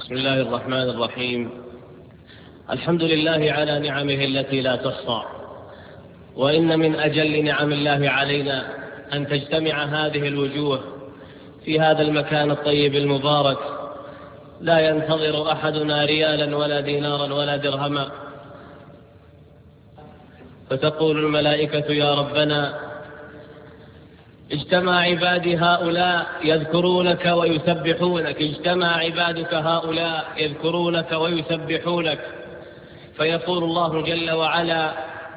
بسم الله الرحمن الرحيم. الحمد لله على نعمه التي لا تحصى، وإن من أجل نعم الله علينا أن تجتمع هذه الوجوه في هذا المكان الطيب المبارك، لا ينتظر أحدنا ريالا ولا دينارا ولا درهما، فتقول الملائكة يا ربنا اجتمع عبادي هؤلاء يذكرونك ويسبحونك، اجتمع عبادك هؤلاء يذكرونك ويسبحونك، فيقول الله جل وعلا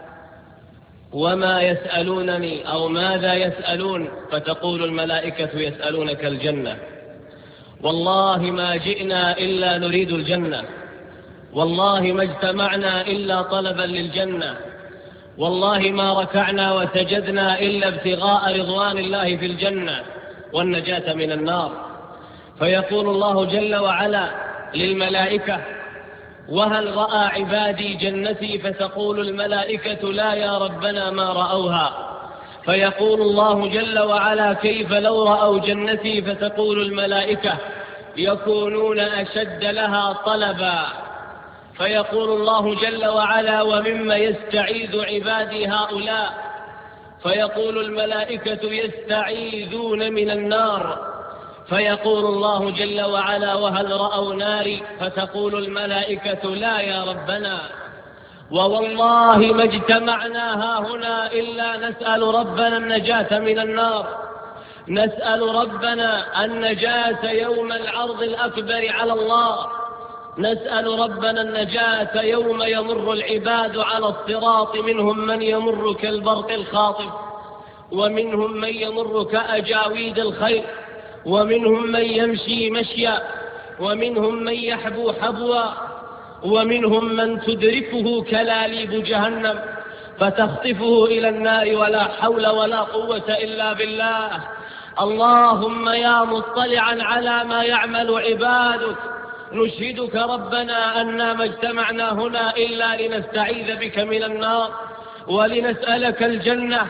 وما يسألونني أو ماذا يسألون، فتقول الملائكة يسألونك الجنة. والله ما جئنا إلا نريد الجنة، والله ما اجتمعنا إلا طلبا للجنة، والله ما ركعنا وسجدنا إلا ابتغاء رضوان الله في الجنة والنجاة من النار. فيقول الله جل وعلا للملائكة وهل رأى عبادي جنتي؟ فتقول الملائكة لا يا ربنا ما رأوها. فيقول الله جل وعلا كيف لو رأوا جنتي؟ فتقول الملائكة يكونون أشد لها طلبا. فيقول الله جل وعلا ومما يستعيذ عبادي هؤلاء؟ فيقول الملائكة يستعيذون من النار. فيقول الله جل وعلا وهل رأوا ناري؟ فتقول الملائكة لا يا ربنا، ووالله ما اجتمعنا هاهنا إلا نسأل ربنا النجاة من النار، نسأل ربنا النجاة يوم العرض الأكبر على الله، نسأل ربنا النجاة يوم يمر العباد على الصراط، منهم من يمر كالبرق الخاطف، ومنهم من يمر كأجاويد الخيل، ومنهم من يمشي مشيا، ومنهم من يحبو حبوا، ومنهم من تدركه كلاليب جهنم فتخطفه إلى النار، ولا حول ولا قوة إلا بالله. اللهم يا مطلعا على ما يعمل عبادك، نشهدك ربنا أننا ما اجتمعنا هنا إلا لنستعيذ بك من النار ولنسألك الجنة.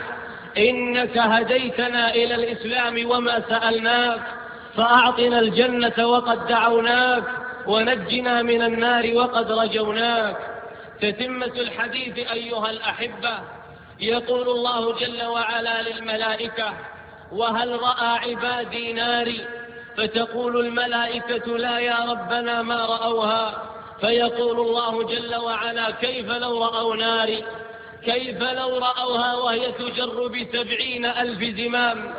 إنك هديتنا إلى الإسلام وما سألناك، فأعطنا الجنة وقد دعوناك، ونجنا من النار وقد رجوناك. تتمة الحديث أيها الأحبة، يقول الله جل وعلا للملائكة وهل رأى عبادي ناري؟ فتقول الملائكة لا يا ربنا ما رأوها. فيقول الله جل وعلا كيف لو رأوا ناري؟ كيف لو رأوها وهي تجر ب70,000 زمام،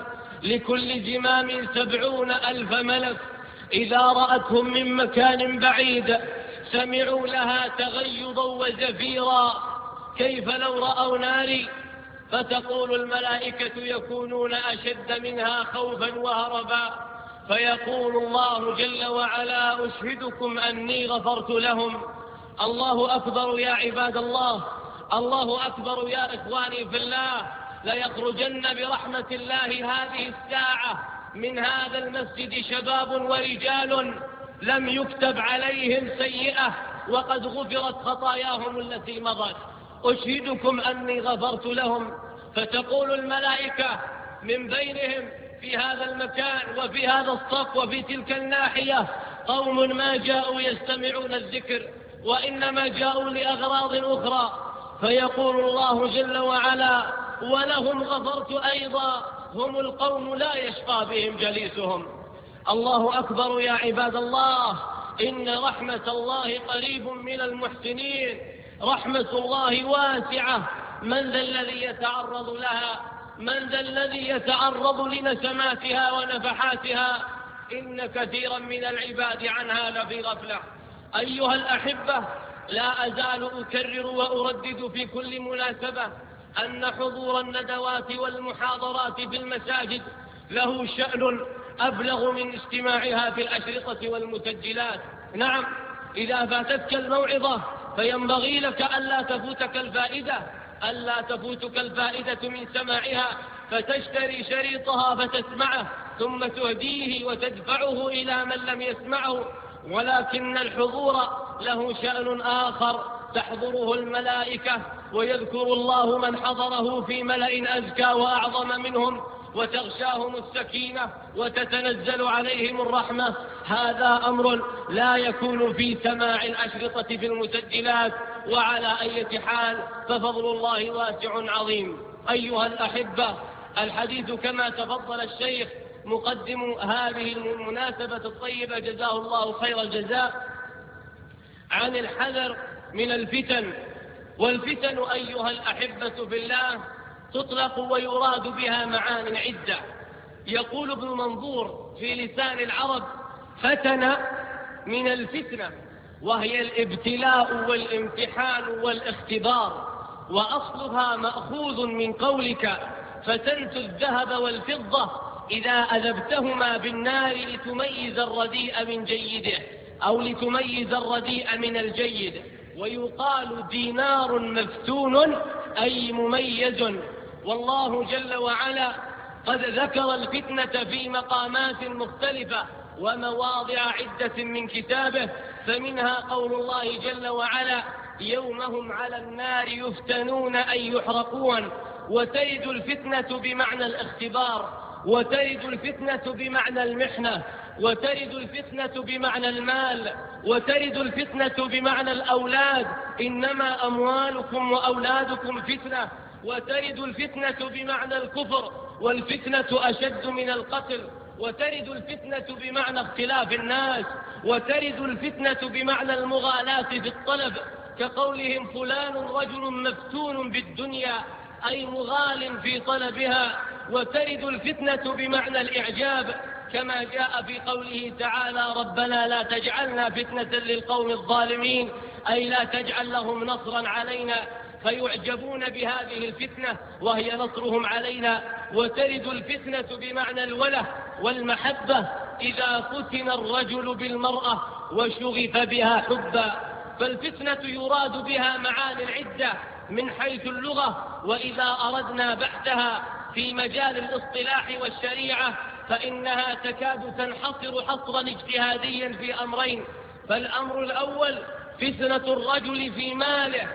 لكل زمام 70,000 ملك، إذا رأتهم من مكان بعيد سمعوا لها تغيظا وزفيرا. كيف لو رأوا ناري؟ فتقول الملائكة يكونون أشد منها خوفا وهربا. فيقول الله جل وعلا أشهدكم أني غفرت لهم. الله أكبر يا عباد الله، الله أكبر يا إخواني في الله. ليخرجن برحمة الله هذه الساعة من هذا المسجد شباب ورجال لم يكتب عليهم سيئة وقد غفرت خطاياهم التي مضت. أشهدكم أني غفرت لهم. فتقول الملائكة من بينهم في هذا المكان وفي هذا الصف وفي تلك الناحية قوم ما جاءوا يستمعون الذكر، وإنما جاءوا لأغراض أخرى. فيقول الله جل وعلا ولهم غفرت أيضا، هم القوم لا يشقى بهم جليسهم. الله أكبر يا عباد الله. إن رحمة الله قريب من المحسنين، رحمة الله واسعة. من ذا الذي يتعرض لها؟ من ذا الذي يتعرض لنسماتها ونفحاتها؟ إن كثيرا من العباد عنها لفي غفلة. أيها الأحبة، لا أزال أكرر وأردد في كل مناسبة أن حضور الندوات والمحاضرات في المساجد له شأن أبلغ من استماعها في الأشرطة والمسجلات. نعم، إذا فاتتك الموعظة فينبغي لك ألا تفوتك الفائدة من سماعها، فتشتري شريطها فتسمعه ثم تهديه وتدفعه إلى من لم يسمعه. ولكن الحضور له شأن آخر، تحضره الملائكة ويذكر الله من حضره في ملأ أزكى وأعظم منهم، وتغشاهم السكينة وتتنزل عليهم الرحمة. هذا أمر لا يكون في سماع الأشرطة في المسجلات. وعلى أي حال ففضل الله واسع عظيم. أيها الأحبة، الحديث كما تفضل الشيخ مقدم هذه المناسبة الطيبة جزاه الله خير الجزاء عن الحذر من الفتن. والفتن أيها الأحبة في الله تطلق ويراد بها معان عدة. يقول ابن منظور في لسان العرب: فتن من الفتنة، وهي الابتلاء والامتحان والاختبار، وأصلها مأخوذ من قولك فتنت الذهب والفضة إذا أذبتهما بالنار لتميز الرديء من جيده، أو لتميز الرديء من الجيد. ويقال دينار مفتون أي مميز. والله جل وعلا قد ذكر الفتنة في مقامات مختلفة ومواضع عدة من كتابه، فمنها قول الله جل وعلا: يوم هم على النار يفتنون أي يحرقون. وترد الفتنة بمعنى الاختبار، وترد الفتنة بمعنى المحنة، وترد الفتنة بمعنى المال، وترد الفتنة بمعنى الأولاد: إنما أموالكم وأولادكم فتنة. وترد الفتنة بمعنى الكفر، والفتنة أشد من القتل. وترد الفتنة بمعنى اختلاف الناس، وترد الفتنة بمعنى المغالاة في الطلب، كقولهم فلان رجل مفتون بالدنيا أي مغال في طلبها. وترد الفتنة بمعنى الإعجاب، كما جاء في قوله تعالى: ربنا لا تجعلنا فتنة للقوم الظالمين، أي لا تجعل لهم نصرا علينا فيعجبون بهذه الفتنة وهي نصرهم علينا. وترد الفتنة بمعنى الوله والمحبة، إذا فتن الرجل بالمرأة وشغف بها حبا. فالفتنة يراد بها معان عدة من حيث اللغة، وإذا أردنا بحثها في مجال الاصطلاح والشريعة فإنها تكاد تنحصر حصرا اجتهاديا في أمرين. فالأمر الأول فتنة الرجل في ماله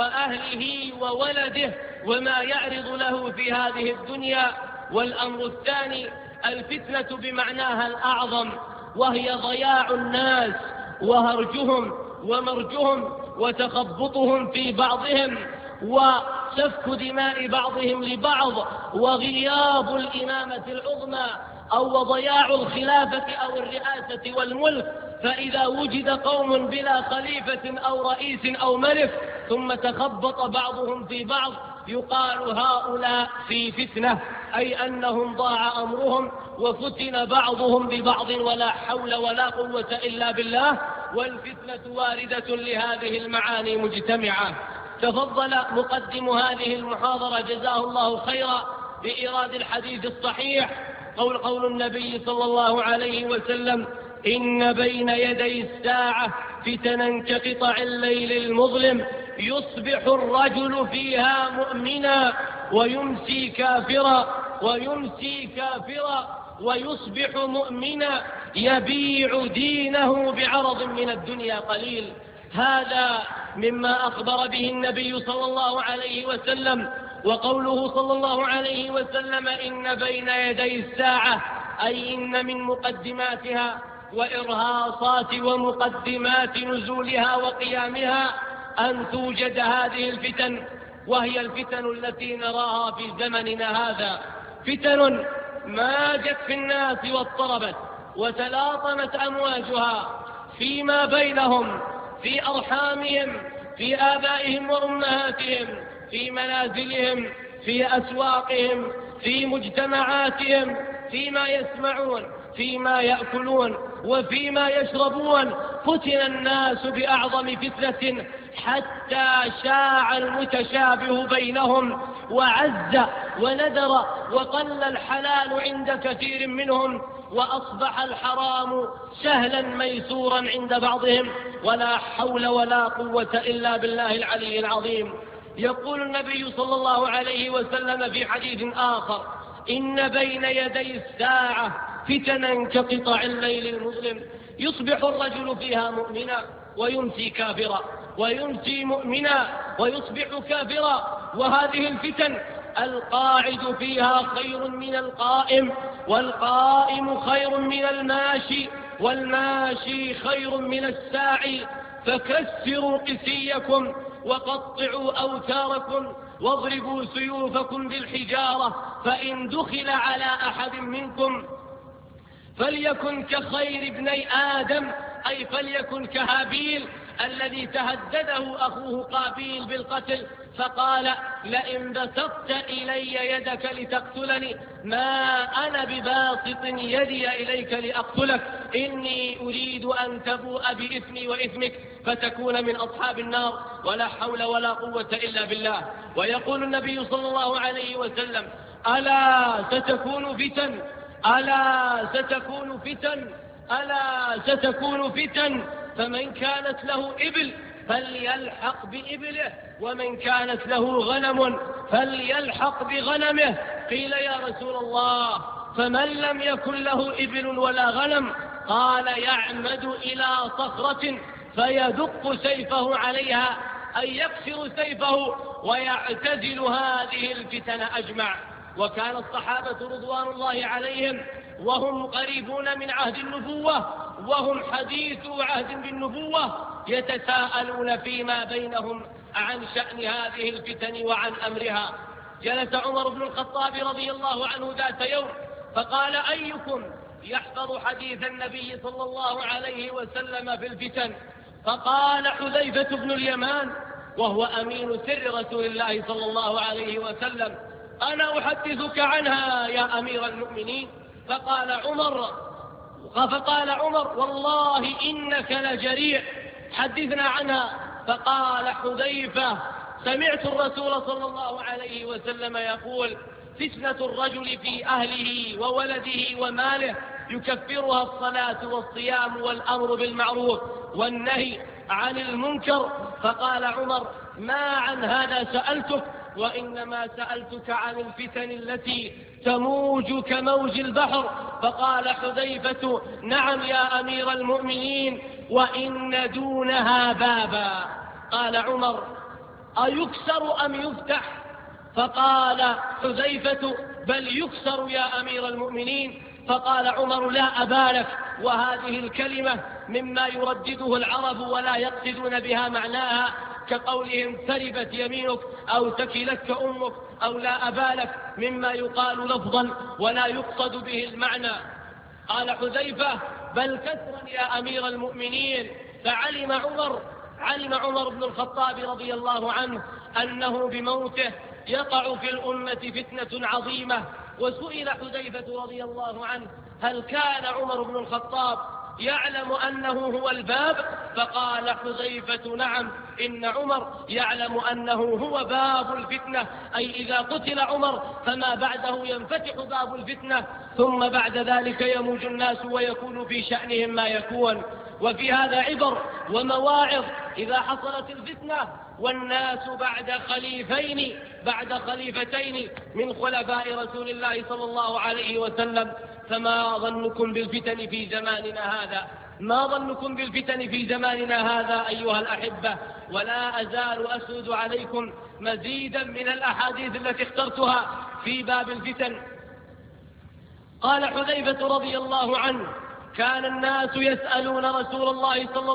وأهله وولده وما يعرض له في هذه الدنيا. والأمر الثاني الفتنة بمعناها الأعظم، وهي ضياع الناس وهرجهم ومرجهم وتخبطهم في بعضهم وسفك دماء بعضهم لبعض وغياب الإمامة العظمى أو ضياع الخلافة أو الرئاسة والملك. فإذا وجد قوم بلا خليفة أو رئيس أو ملك ثم تخبط بعضهم في بعض يقال هؤلاء في فتنة، أي أنهم ضاع أمرهم وفتن بعضهم ببعض ولا حول ولا قوة إلا بالله. والفتنة واردة لهذه المعاني مجتمعة. تفضل مقدم هذه المحاضرة جزاه الله خيرا بإيراد الحديث الصحيح، قول النبي صلى الله عليه وسلم: إن بين يدي الساعة فتنا كقطع الليل المظلم يصبح الرجل فيها مؤمنا ويمسي كافرا ويصبح مؤمنا يبيع دينه بعرض من الدنيا قليل. هذا مما أخبر به النبي صلى الله عليه وسلم. وقوله صلى الله عليه وسلم إن بين يدي الساعة أي إن من مقدماتها وإرهاصات ومقدمات نزولها وقيامها أن توجد هذه الفتن، وهي الفتن التي نراها في زمننا هذا. فتن ماجت في الناس واضطربت وتلاطمت أمواجها فيما بينهم، في أرحامهم، في آبائهم وأمهاتهم، في منازلهم، في أسواقهم، في مجتمعاتهم، فيما يسمعون، فيما يأكلون، وفيما يشربون. فتن الناس بأعظم فتنة حتى شاع المتشابه بينهم وعز وندر وقل الحلال عند كثير منهم، وأصبح الحرام سهلا ميسورا عند بعضهم، ولا حول ولا قوة إلا بالله العلي العظيم. يقول النبي صلى الله عليه وسلم في حديث آخر: إن بين يدي الساعة فتنا كقطع الليل المظلم يصبح الرجل فيها مؤمنا ويمسي كافرا، ويمسي مؤمنا ويصبح كافرا. وهذه الفتن القاعد فيها خير من القائم، والقائم خير من الماشي، والماشي خير من الساعي. فكسروا قسيكم وقطعوا أوتاركم واضربوا سيوفكم بالحجارة، فإن دخل على أحد منكم فليكن كخير ابني آدم، أي فليكن كهابيل الذي تهدده أخوه قابيل بالقتل، فقال: لئن بسطت إلي يدك لتقتلني ما أنا بباسط يدي إليك لأقتلك، إني أريد أن تبوء بإثمي وإثمك فتكون من أصحاب النار، ولا حول ولا قوة إلا بالله. ويقول النبي صلى الله عليه وسلم: ألا ستكون فتن، ألا ستكون فتن، ألا ستكون فتن، فمن كانت له إبل فليلحق بإبله، ومن كانت له غنم فليلحق بغنمه. قيل: يا رسول الله فمن لم يكن له إبل ولا غنم؟ قال: يعمد إلى صخرة فيدق سيفه عليها، أي يكسر سيفه ويعتزل هذه الفتن أجمع. وكان الصحابة رضوان الله عليهم وهم قريبون من عهد النبوة وهم حديث عهد بالنبوة يتساءلون فيما بينهم عن شأن هذه الفتن وعن أمرها. جلس عمر بن الخطاب رضي الله عنه ذات يوم فقال: أيكم يحفظ حديث النبي صلى الله عليه وسلم في الفتن؟ فقال حذيفة بن اليمان وهو أمين سر رسول الله صلى الله عليه وسلم: أنا أحدثك عنها يا أمير المؤمنين. فقال عمر: والله إنك لجريء، حدثنا عنها. فقال حذيفة: سمعت الرسول صلى الله عليه وسلم يقول: فتنة الرجل في أهله وولده وماله يكفرها الصلاة والصيام والأمر بالمعروف والنهي عن المنكر. فقال عمر: ما عن هذا سألتك، وإنما سألتك عن الفتن التي تموج كموج البحر. فقال حذيفة: نعم يا أمير المؤمنين، وإن دونها بابا. قال عمر: أيكسر أم يفتح؟ فقال حذيفة: بل يكسر يا أمير المؤمنين. فقال عمر: لا أبالك. وهذه الكلمة مما يردده العرب ولا يقصدون بها معناها، كقولهم تربت يمينك أو تكلتك أمك أو لا أبالك، مما يقال لفظا ولا يقصد به المعنى. قال حذيفة: بل كسرا يا أمير المؤمنين. فعلم عمر بن الخطاب رضي الله عنه أنه بموته يقع في الأمة فتنة عظيمة. وسئل حذيفة رضي الله عنه: هل كان عمر بن الخطاب يعلم أنه هو الباب؟ فقال حذيفة: نعم، إن عمر يعلم أنه هو باب الفتنة، أي إذا قتل عمر فما بعده ينفتح باب الفتنة، ثم بعد ذلك يموج الناس ويكون في شأنهم ما يكون. وفي هذا عبر ومواعظ إذا حصلت الفتنة والناس بعد خليفتين من خلفاء رسول الله صلى الله عليه وسلم. فما ظنكم بالفتن في زماننا هذا؟ ما ظنكم بالفتن في زماننا هذا أيها الأحبة؟ ولا أزال أسرد عليكم مزيدا من الأحاديث التي اخترتها في باب الفتن. قال حذيفة رضي الله عنه: كان الناس يسألون رسول الله صلى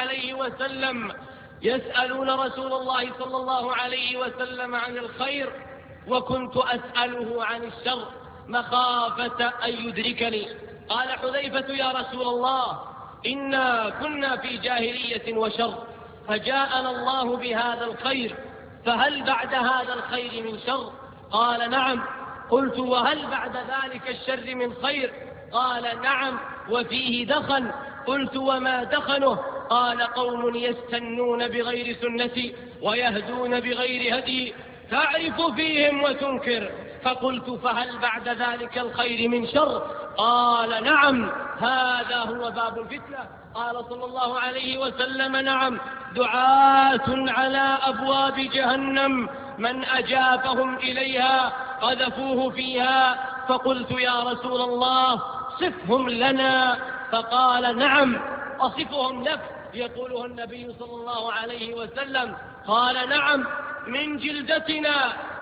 الله عليه وسلم عن الخير، وكنت أسأله عن الشر مخافة أن يدركني. قال حذيفة: يا رسول الله، إنا كنا في جاهلية وشر، فجاءنا الله بهذا الخير، فهل بعد هذا الخير من شر؟ قال: نعم. قلت: وهل بعد ذلك الشر من خير؟ قال: نعم، وفيه دخن. قلت: وما دخنه؟ قال: قوم يستنون بغير سنتي ويهدون بغير هدي، تعرف فيهم وتنكر. فقلت: فهل بعد ذلك الخير من شر؟ قال: نعم، هذا هو باب الفتنة. قال صلى الله عليه وسلم: نعم، دعاة على أبواب جهنم، من أجابهم إليها قذفوه فيها. فقلت: يا رسول الله، صفهم لنا. فقال: نعم، أصفهم لك. يقوله النبي صلى الله عليه وسلم. قال: نعم، من جلدتنا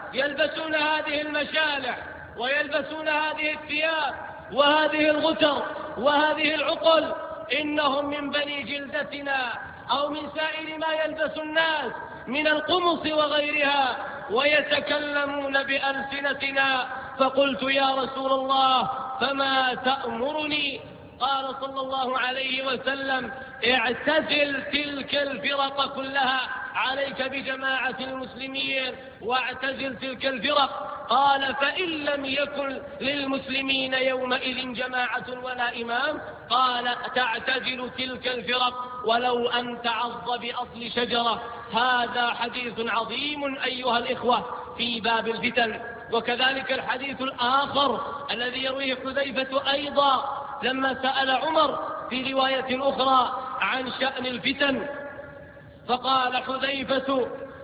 يلبسون هذه المشالح ويلبسون هذه الثياب وهذه الغتر وهذه العقل، إنهم من بني جلدتنا أو من سائر ما يلبس الناس من القمص وغيرها، ويتكلمون بألسنتنا. فقلت يا رسول الله فما تأمرني؟ قال صلى الله عليه وسلم اعتزل تلك الفرق كلها، عليك بجماعة المسلمين واعتزل تلك الفرق. قال فإن لم يكن للمسلمين يومئذ جماعة ولا إمام؟ قال تعتزل تلك الفرق ولو أن تعض بأصل شجرة. هذا حديث عظيم أيها الإخوة في باب الفتن. وكذلك الحديث الآخر الذي يرويه حذيفة أيضا لما سأل عمر في رواية أخرى عن شأن الفتن، فقال حذيفة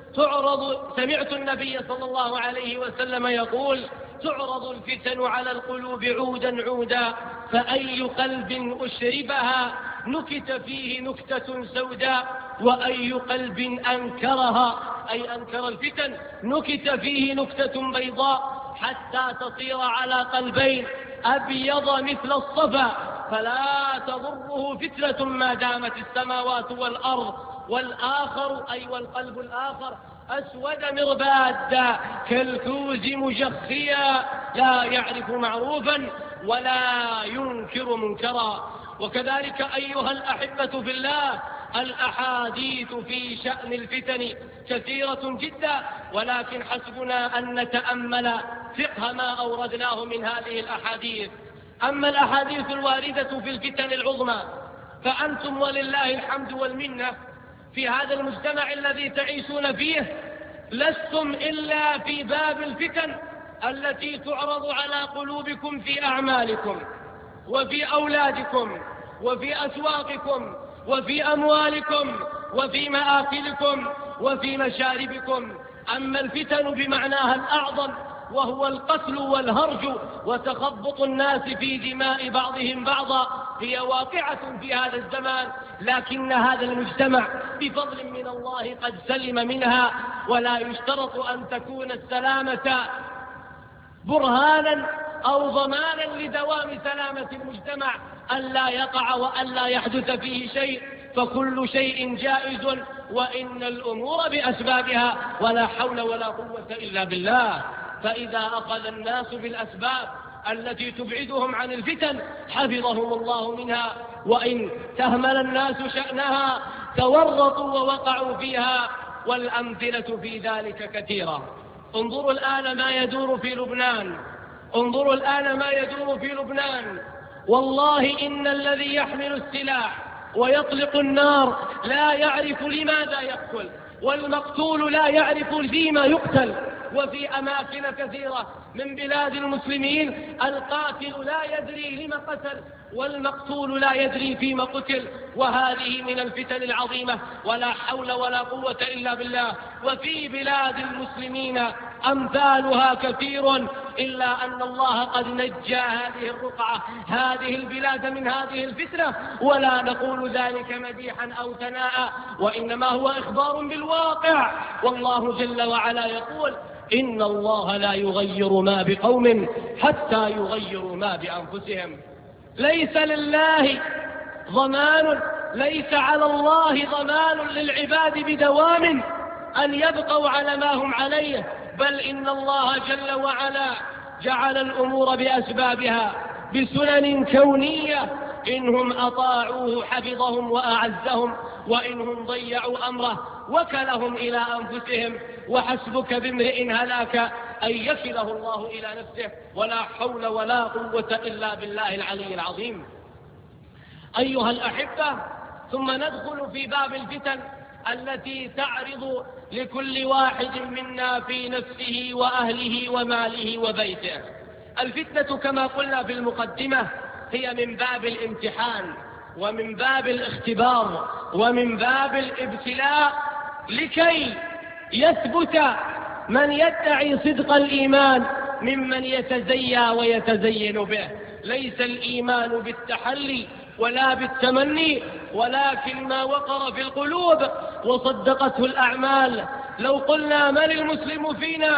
سمعت النبي صلى الله عليه وسلم يقول تعرض الفتن على القلوب عودا عودا، فأي قلب أشربها نكت فيه نكتة سوداء، وأي قلب أنكرها أي أنكر الفتن نكت فيه نكتة بيضاء، حتى تصير على قلبين أبيض مثل الصفا، فلا تضره فتنة ما دامت السماوات والأرض، والآخر أي والقلب الآخر أسود مربادا كالكوز مجخيا لا يعرف معروفا ولا ينكر منكرا. وكذلك أيها الأحبة في الله الأحاديث في شأن الفتن كثيرة جدا، ولكن حسبنا أن نتأمل فقه ما أوردناه من هذه الأحاديث. أما الأحاديث الواردة في الفتن العظمى فأنتم ولله الحمد والمنة في هذا المجتمع الذي تعيشون فيه لستم إلا في باب الفتن التي تعرض على قلوبكم في أعمالكم وفي أولادكم وفي أسواقكم وفي أموالكم وفي مآكلكم وفي مشاربكم. أما الفتن بمعناها الأعظم وهو القتل والهرج وتخبط الناس في دماء بعضهم بعضا هي واقعة في هذا الزمان، لكن هذا المجتمع بفضل من الله قد سلم منها، ولا يشترط أن تكون السلامة برهانا أو ضمانا لدوام سلامة المجتمع ألا يقع وألا يحدث فيه شيء، فكل شيء جائز وإن الأمور بأسبابها ولا حول ولا قوة إلا بالله. فإذا أخذ الناس بالأسباب التي تبعدهم عن الفتن حفظهم الله منها، وإن تهمل الناس شأنها تورطوا ووقعوا فيها، والأمثلة في ذلك كثيرة. انظروا الآن ما يدور في لبنان، انظروا الآن ما يدور في لبنان. والله إن الذي يحمل السلاح ويطلق النار لا يعرف لماذا يقتل، والمقتول لا يعرف فيما يقتل. وفي أماكن كثيرة من بلاد المسلمين القاتل لا يدري لما قتل والمقتول لا يدري فيما قتل، وهذه من الفتن العظيمة ولا حول ولا قوة إلا بالله. وفي بلاد المسلمين أمثالها كثير، إلا أن الله قد نجى هذه الرقعة هذه البلاد من هذه الفتنة، ولا نقول ذلك مديحا أو ثناء، وإنما هو إخبار بالواقع. والله جل وعلا يقول إن الله لا يغير ما بقوم حتى يغيروا ما بأنفسهم. ليس لله ضمان، ليس على الله ضمان للعباد بدوام أن يبقوا على ما هم عليه، بل إن الله جل وعلا جعل الأمور بأسبابها بسنن كونية، إنهم أطاعوه حفظهم وأعزهم، وإنهم ضيعوا أمره وكلهم إلى أنفسهم. وحسبك بامرئ هلاك أن يكله الله إلى نفسه، ولا حول ولا قوة إلا بالله العلي العظيم. أيها الأحبة، ثم ندخل في باب الفتن التي تعرض لكل واحد منا في نفسه وأهله وماله وبيته. الفتنة كما قلنا في المقدمة هي من باب الامتحان ومن باب الاختبار ومن باب الابتلاء، لكي يثبت من يدعي صدق الإيمان ممن يتزيى ويتزين به. ليس الإيمان بالتحلي ولا بالتمني، ولكن ما وقر في القلوب وصدقته الأعمال. لو قلنا من المسلم فينا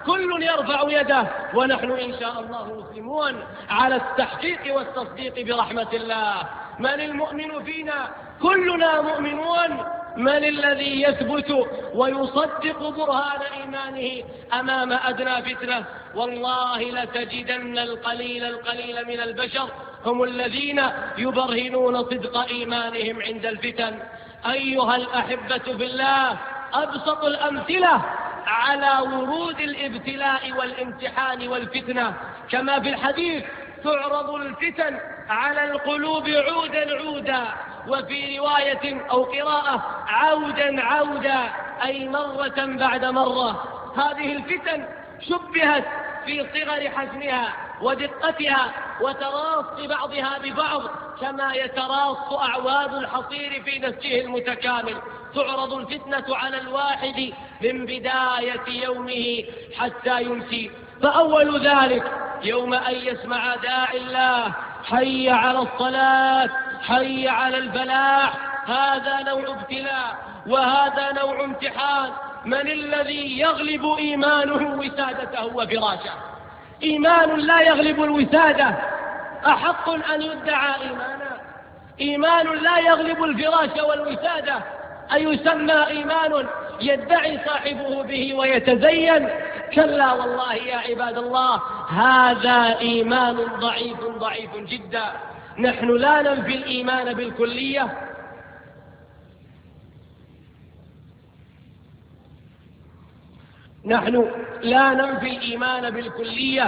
كل يرفع يده، ونحن إن شاء الله مسلمون على التحقيق والتصديق برحمة الله. من المؤمن فينا؟ كلنا مؤمنون. من الذي يثبت ويصدق برهان إيمانه أمام أدنى فتنة؟ والله لتجدن القليل من البشر هم الذين يبرهنون صدق إيمانهم عند الفتن. أيها الأحبة في الله، أبسط الأمثلة على ورود الابتلاء والامتحان والفتنة كما في الحديث: تعرض الفتن على القلوب عودا، وفي رواية أو قراءة عودا، أي مرة بعد مرة. هذه الفتن شبهت في صغر حجمها ودقتها وتراص بعضها ببعض كما يتراص أعواد الحصير في نسجه المتكامل. تعرض الفتنة على الواحد من بداية يومه حتى يمسي. فأول ذلك يوم أن يسمع داعي الله: حي على الصلاة، حي على الفلاح. هذا نوع ابتلاء وهذا نوع امتحان. من الذي يغلب إيمانه وسادته وفراشه؟ إيمان لا يغلب الوسادة أحق أن يدعى إيمانا. إيمان لا يغلب الفراش والوسادة أيسمى إيمان يدعي صاحبه به ويتزين؟ كلا والله يا عباد الله، هذا إيمان ضعيف جدا. نحن لا ننفي الإيمان بالكلية، نحن لا ننفي الإيمان بالكلية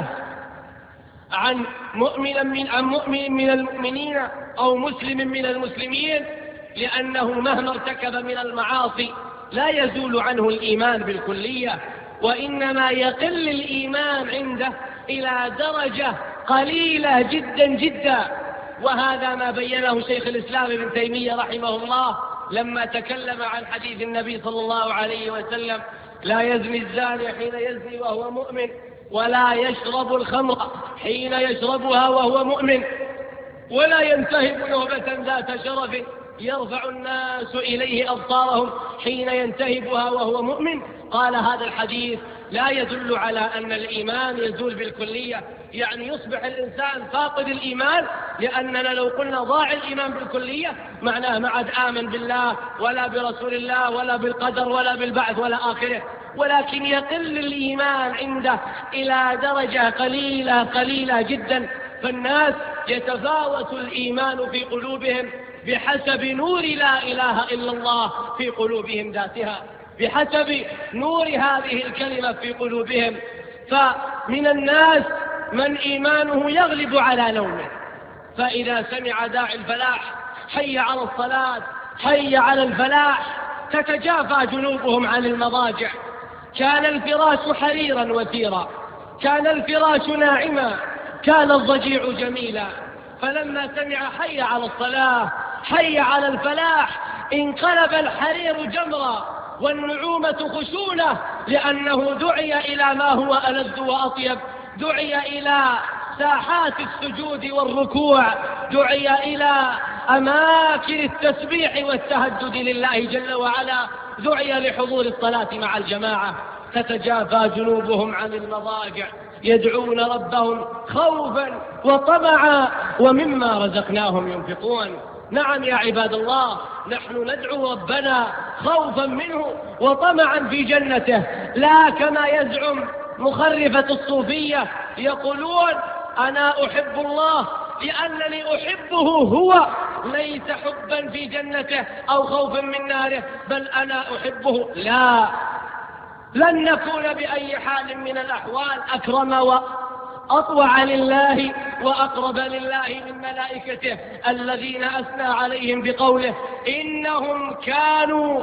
عن مؤمن من المؤمنين أو مسلم من المسلمين، لأنه مهما ارتكب من المعاصي لا يزول عنه الإيمان بالكلية، وإنما يقل الإيمان عنده إلى درجة قليلة جدا. وهذا ما بينه شيخ الإسلام ابن تيمية رحمه الله لما تكلم عن حديث النبي صلى الله عليه وسلم: لا يزني الزاني حين يزني وهو مؤمن، ولا يشرب الخمر حين يشربها وهو مؤمن، ولا ينتهب نهبة ذات شرف يرفع الناس إليه أبصارهم حين ينتهبها وهو مؤمن. قال هذا الحديث لا يدل على أن الإيمان يزول بالكلية، يعني يصبح الإنسان فاقد الإيمان، لأننا لو قلنا ضاع الإيمان بالكلية معناه ما عاد آمن بالله ولا برسول الله ولا بالقدر ولا بالبعث ولا آخره، ولكن يقل الإيمان عنده إلى درجة قليلة جدا. فالناس يتفاوت الإيمان في قلوبهم بحسب نور لا إله إلا الله في قلوبهم ذاتها، بحسب نور هذه الكلمة في قلوبهم. فمن الناس من إيمانه يغلب على نومه، فإذا سمع داعي الفلاح: حي على الصلاة، حي على الفلاح، تتجافى جنوبهم عن المضاجع. كان الفراش حريرا وثيرا، كان الفراش ناعما، كان الضجيع جميلا. فلما سمع حي على الصلاة، حي على الفلاح، انقلب الحرير جمرا والنعومة خشونة، لأنه دعي إلى ما هو ألذ وأطيب، دعي إلى ساحات السجود والركوع، دعي إلى أماكن التسبيح والتهجد لله جل وعلا، دعي لحضور الصلاة مع الجماعة. تتجافى جنوبهم عن المضاجع يدعون ربهم خوفا وطمعا ومما رزقناهم ينفقون. نعم يا عباد الله، نحن ندعو ربنا خوفا منه وطمعا في جنته، لا كما يزعم مخرفة الصوفية يقولون: أنا أحب الله لأنني أحبه هو، ليس حبا في جنته أو خوفا من ناره، بل أنا أحبه. لا، لن نكون بأي حال من الأحوال أكرم وأطوع لله وأقرب لله من ملائكته الذين أثنى عليهم بقوله: إنهم كانوا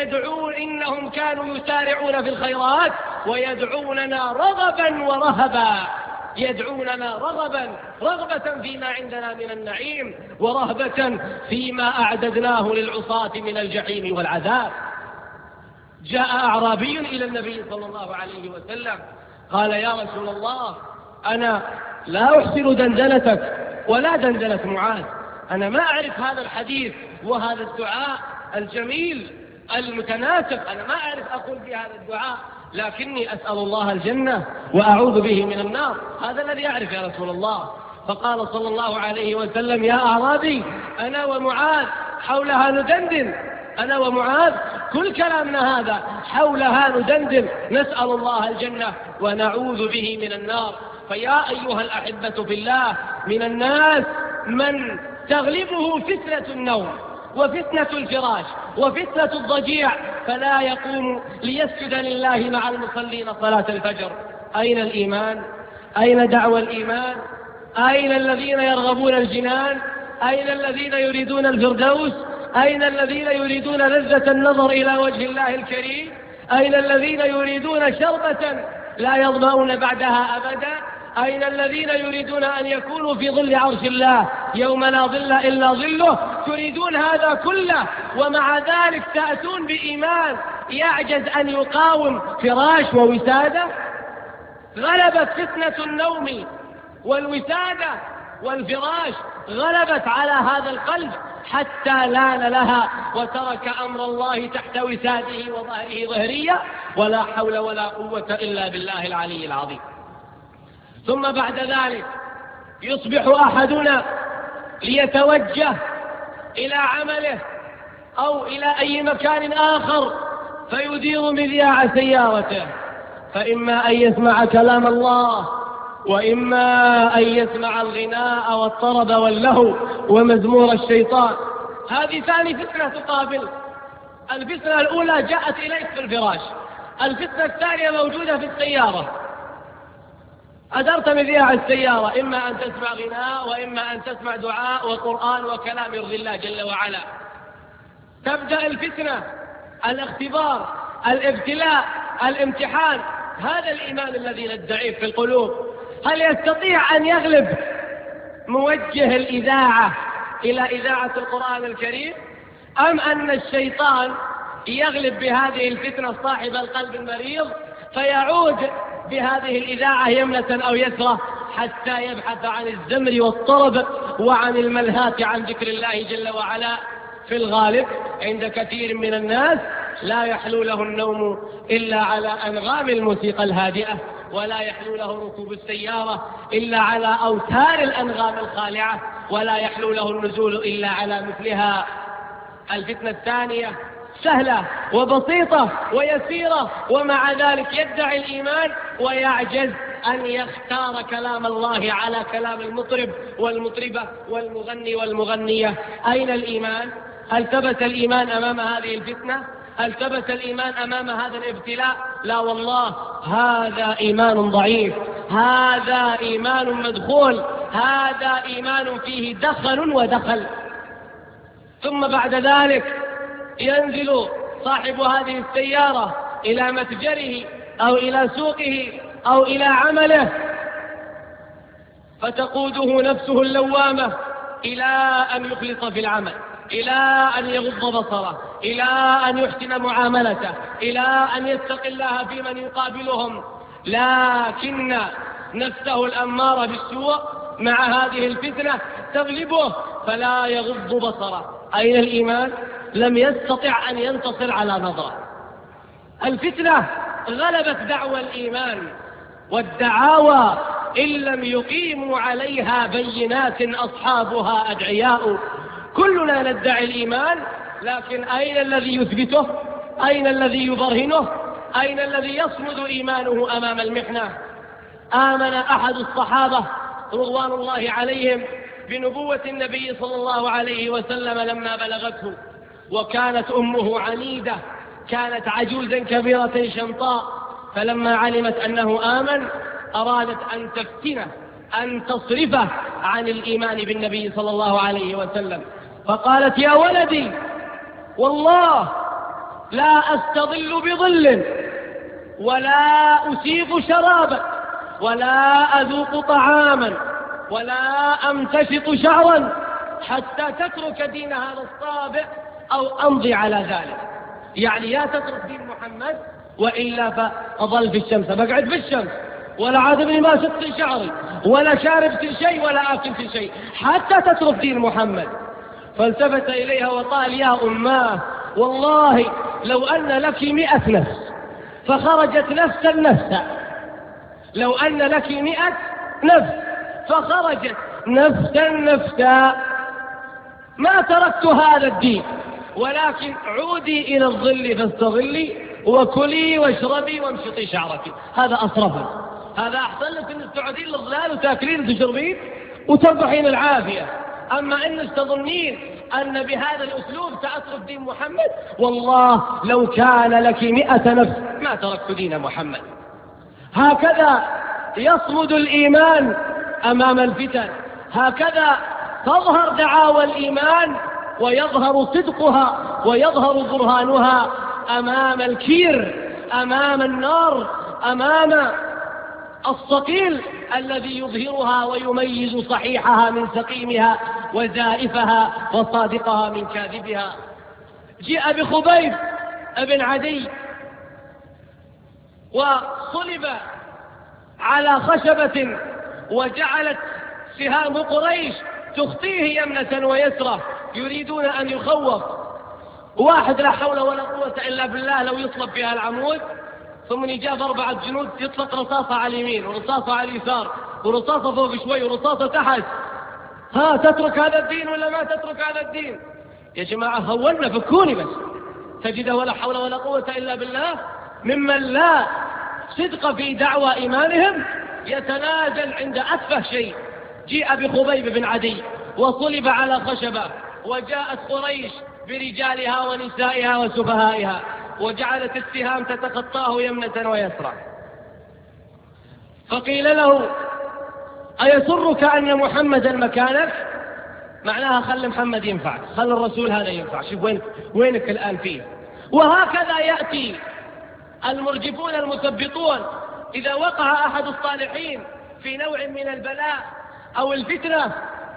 يسارعون في الخيرات ويدعوننا رغبا ورهبا. يدعوننا رغبة فيما عندنا من النعيم، ورهبة فيما أعددناه للعصاة من الجحيم والعذاب. جاء أعرابي إلى النبي صلى الله عليه وسلم قال: يا رسول الله، أنا لا أحسن دندنتك ولا دندنة معاذ، أنا ما أعرف هذا الحديث وهذا الدعاء الجميل المتناسق، أنا ما أعرف أقول بهذا الدعاء لكني أسأل الله الجنة وأعوذ به من النار. هذا الذي يعرف يا رسول الله. فقال صلى الله عليه وسلم: يا أعرابي أنا ومعاذ حولها ندندن، أنا ومعاذ كل كلامنا هذا حولها ندندن، نسأل الله الجنة ونعوذ به من النار. فيا أيها الأحبة في الله، من الناس من تغلبه فتنة النوم وفتنة الفراش وفتنة الضجيع، فلا يقوم ليسجد لله مع المصلين صلاة الفجر. أين الإيمان؟ أين دعوى الإيمان؟ أين الذين يرغبون الجنان؟ أين الذين يريدون الفردوس؟ أين الذين يريدون لذة النظر إلى وجه الله الكريم؟ أين الذين يريدون شربة لا يظمأون بعدها أبدا؟ أين الذين يريدون أن يكونوا في ظل عرش الله يوم لا ظل إلا ظله؟ تريدون هذا كله، ومع ذلك تأتون بإيمان يعجز أن يقاوم فراش ووسادة. غلبت فتنة النوم والوسادة والفراش، غلبت على هذا القلب حتى لان لها وترك أمر الله تحت وساده وظهره ظهرية، ولا حول ولا قوة إلا بالله العلي العظيم. ثم بعد ذلك يصبح أحدنا ليتوجه إلى عمله أو إلى أي مكان آخر فيدير مذياع سيارته، فإما أن يسمع كلام الله، وإما أن يسمع الغناء والطرب واللهو ومزمور الشيطان. هذه ثاني فتنة تقابل. الفتنة الأولى جاءت إليك في الفراش، الفتنة الثانية موجودة في السيارة. أدرت مذياع السيارة، إما أن تسمع غناء وإما أن تسمع دعاء وقرآن وكلام يرضي الله جل وعلا. تبدأ الفتنة، الاختبار، الابتلاء، الامتحان. هذا الإيمان الذي ندعيه في القلوب. هل يستطيع أن يغلب موجه الإذاعة إلى إذاعة القرآن الكريم، أم أن الشيطان يغلب بهذه الفتنة صاحب القلب المريض فيعود بهذه الإذاعة يمنة أو يسرى حتى يبحث عن الزمر والطرب وعن الملهات عن ذكر الله جل وعلا؟ في الغالب عند كثير من الناس لا يحلو له النوم إلا على أنغام الموسيقى الهادئة، ولا يحلو له ركوب السيارة إلا على أوتار الأنغام الخالعة، ولا يحلو له النزول إلا على مثلها. الفتنة الثانية سهلة وبسيطة ويسيرة، ومع ذلك يدعي الإيمان ويعجز أن يختار كلام الله على كلام المطرب والمطربة والمغني والمغنية. أين الإيمان؟ هل ثبت الإيمان أمام هذه الفتنة؟ هل ثبت الإيمان أمام هذا الابتلاء؟ لا والله، هذا إيمان ضعيف، هذا إيمان مدخول، هذا إيمان فيه دخل ودخل. ثم بعد ذلك ينزل صاحب هذه السيارة إلى متجره أو إلى سوقه أو إلى عمله، فتقوده نفسه اللوامة إلى أن يخلص في العمل، إلى أن يغض بصره، إلى أن يحسن معاملته، إلى أن يتقي الله في من يقابلهم. لكن نفسه الأمارة بالسوء مع هذه الفتنة تغلبه فلا يغض بصره. أين الإيمان؟ لم يستطع أن ينتصر على نظره. الفتنة غلبت دعوى الإيمان، والدعاوى إن لم يقيموا عليها بينات أصحابها أدعياء. كلنا ندعي الإيمان، لكن أين الذي يثبته؟ أين الذي يبرهنه؟ أين الذي يصمد إيمانه أمام المحنة؟ آمن أحد الصحابة رضوان الله عليهم بنبوة النبي صلى الله عليه وسلم لما بلغته، وكانت أمه عنيدة، كانت عجوزا كبيرة شمطاء، فلما علمت أنه آمن أرادت أن تفتنه، أن تصرفه عن الإيمان بالنبي صلى الله عليه وسلم، فقالت: يا ولدي والله لا أستظل بظل ولا أسيغ شرابا ولا أذوق طعاما ولا أمتشط شعرا حتى تترك دين هذا الصابع أو أمضي على ذلك. يعني يا تترك دين محمد وإلا فأظل في الشمس، بقعد في الشمس ولا عادبني ما شط شعري ولا شارب شيء ولا آكل شيء حتى تترك دين محمد. فالتفت إليها وقال: يا أماه والله لو أن لك 100 نفس فخرجت نفسا، لو أن لك 100 نفس فخرجت نفسا ما تركت هذا الدين، ولكن عودي إلى الظل فاستظلي وكلي واشربي وامشطي شعرك. هذا أصرفه، هذا أحسن لك أن تعودين للظلال وتأكلين وتشربين وتربحين العافية. أما أنك تظنين أن بهذا الأسلوب سأترك دين محمد، والله لو كان لك 100 نفس ما تركت دين محمد. هكذا يصمد الإيمان أمام الفتن، هكذا تظهر دعاوى الإيمان ويظهر صدقها ويظهر برهانها أمام الكير، أمام النار، أمام الصقيل الذي يظهرها ويميز صحيحها من سقيمها وزائفها وصادقها من كاذبها. جاء بخبيب بن عدي وصلب على خشبة، وجعلت سهام قريش تخطيه يمنة ويسرة، يريدون أن يخوف واحد لا حول ولا قوة إلا بالله لو يصلب فيها العمود، ثم يجاب 4 جنود يطلق رصاصة على اليمين ورصاصة على اليسار ورصاصة فوق شوي ورصاصة تحت. ها تترك هذا الدين ولا ما تترك هذا الدين؟ يا جماعة هولنا، فكوني بس. تجد ولا حول ولا قوة إلا بالله ممن لا صدق في دعوى إيمانهم يتنازل عند أتفه شيء. جاء بخبيب بن عدي وصلب على خشبة، وجاءت قريش برجالها ونسائها وسفهائها، وجعلت السهام تتخطاه يمنة ويسرى. فقيل له: أيسرك أن محمدا مكانك؟ معناها خل محمد ينفعك، خل الرسول هذا ينفع، شوف وينك الآن فيه. وهكذا يأتي المرجفون المثبطون إذا وقع أحد الصالحين في نوع من البلاء أو الفتنة.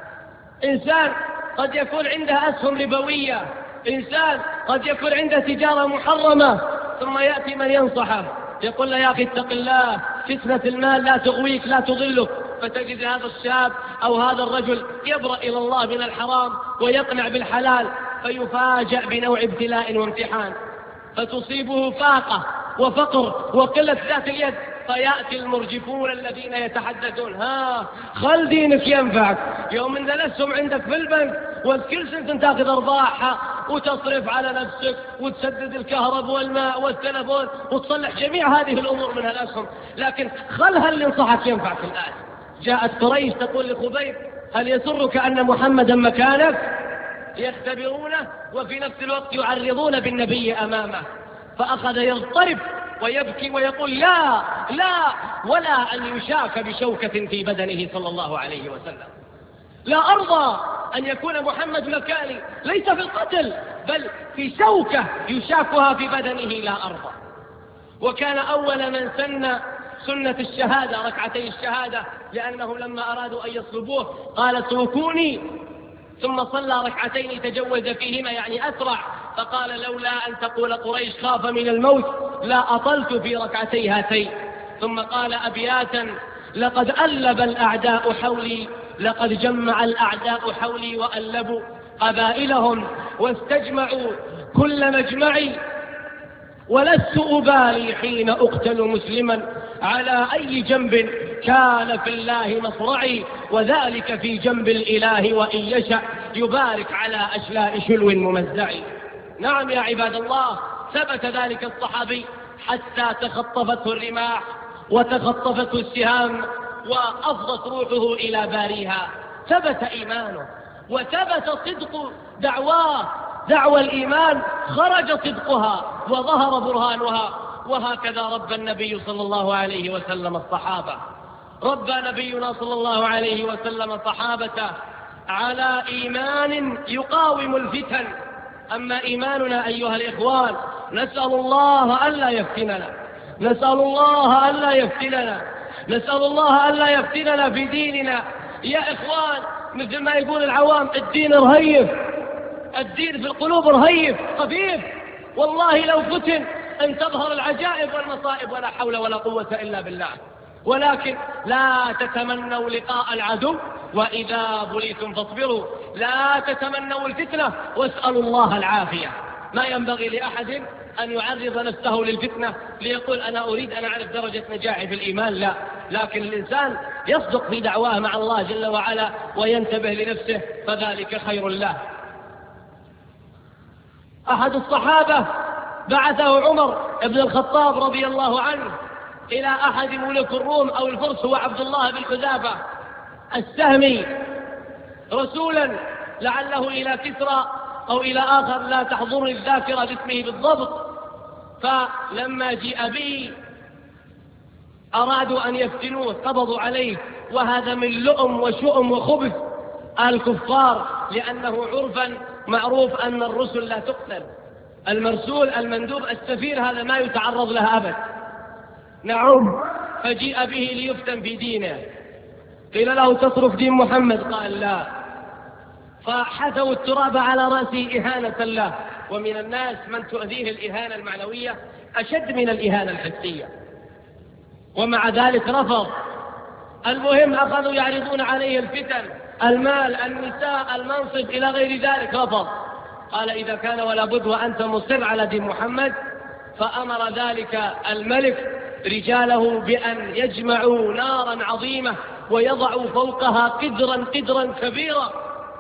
إنسان قد يكون عنده أسهم ربوية، إنسان قد يكون عنده تجارة محرمة، ثم يأتي من ينصحه يقول له: يا أخي اتق الله، فتنة المال لا تغويك لا تضلك. فتجد هذا الشاب أو هذا الرجل يبرأ إلى الله من الحرام ويقنع بالحلال، فيفاجأ بنوع ابتلاء وامتحان، فتصيبه فاقة وفقر وقلة ذات اليد، فيأتي المرجفون الذين يتحدثون: ها خل دينك ينفعك، يوم ان الأسهم عندك في البنك وكل سنة تاخذ أرباحها وتصرف على نفسك وتسدد الكهرب والماء والتلفون وتصلح جميع هذه الأمور من الأسهم، لكن خلها اللي انصحك ينفعك الآن. جاءت قريش تقول لخبيب: هل يسرك أن محمدا مكانك؟ يختبرونه وفي نفس الوقت يعرضون بالنبي أمامه، فأخذ يضطرب ويبكي ويقول: لا ولا أن يشاك بشوكة في بدنه صلى الله عليه وسلم. لا أرضى أن يكون محمد مكاني، ليس في القتل بل في شوكة يشاكها في بدنه، لا أرضى. وكان أول من سن سنة الشهادة، ركعتي الشهادة، لأنهم لما أرادوا أن يصلبوه قال: اتركوني، ثم صلى ركعتين تجوز فيهما يعني أسرع، فقال: لولا أن تقول قريش خاف من الموت لا أطلت في ركعتي هاتين. ثم قال أبياتا: لقد ألب الأعداء حولي، لقد جمع الأعداء حولي وألبوا قبائلهم واستجمعوا كل مجمعي، ولست أبالي حين أقتل مسلما على أي جنب كان في الله مصرعي، وذلك في جنب الإله وإن يشأ يبارك على أشلاء شلو ممزعي. نعم يا عباد الله، ثبت ذلك الصحابي حتى تخطفته الرماح وتخطفته السهام وأفضت روحه إلى باريها. ثبت إيمانه وثبت صدق دعواه، دعوى الإيمان خرج صدقها وظهر برهانها. وهكذا ربى النبي صلى الله عليه وسلم الصحابة، ربى نبينا صلى الله عليه وسلم صحابته على إيمان يقاوم الفتن. أما إيماننا أيها الإخوان، نسأل الله ألا يفتننا، نسأل الله ألا يفتننا، نسأل الله ألا يفتننا في ديننا. يا إخوان، مثل ما يقول العوام: الدين رهيف، الدين في القلوب رهيف خفيف. والله لو فتن أن تظهر العجائب والمصائب، ولا حول ولا قوة إلا بالله. ولكن لا تتمنوا لقاء العدو، وإذا بليتم فاصبروا. لا تتمنوا الفتنة، واسألوا الله العافية. ما ينبغي لأحد أن يعرض نفسه للفتنة ليقول أنا أريد أن أعرف درجة نجاحي في الإيمان، لا، لكن الإنسان يصدق في دعواه مع الله جل وعلا وينتبه لنفسه فذلك خير له. أحد الصحابة بعثه عمر بن الخطاب رضي الله عنه إلى أحد ملوك الروم أو الفرس، هو عبد الله بن حذافة السهمي، رسولا لعله إلى كسرى أو إلى آخر لا تحضرني الذاكرة باسمه بالضبط. فلما جيء به أرادوا أن يفتنوه، قبضوا عليه، وهذا من لؤم وشؤم وخبث الكفار، لأنه عرفا معروف أن الرسل لا تقتل، المرسول المندوب السفير هذا ما يتعرض له أبد. نعم، فجيء به ليفتن في دينه، قيل له تصرف دين محمد، قال لا، فحثوا التراب على رأسه إهانة له. ومن الناس من تؤذيه الإهانة المعنوية أشد من الإهانة الحسية، ومع ذلك رفض. المهم أخذوا يعرضون عليه الفتن، المال، النساء، المنصب إلى غير ذلك، رفض. قال إذا كان ولا بد وأنت مصر على دين محمد، فأمر ذلك الملك رجاله بأن يجمعوا نارا عظيمة ويضعوا فوقها قدرا كبيرا،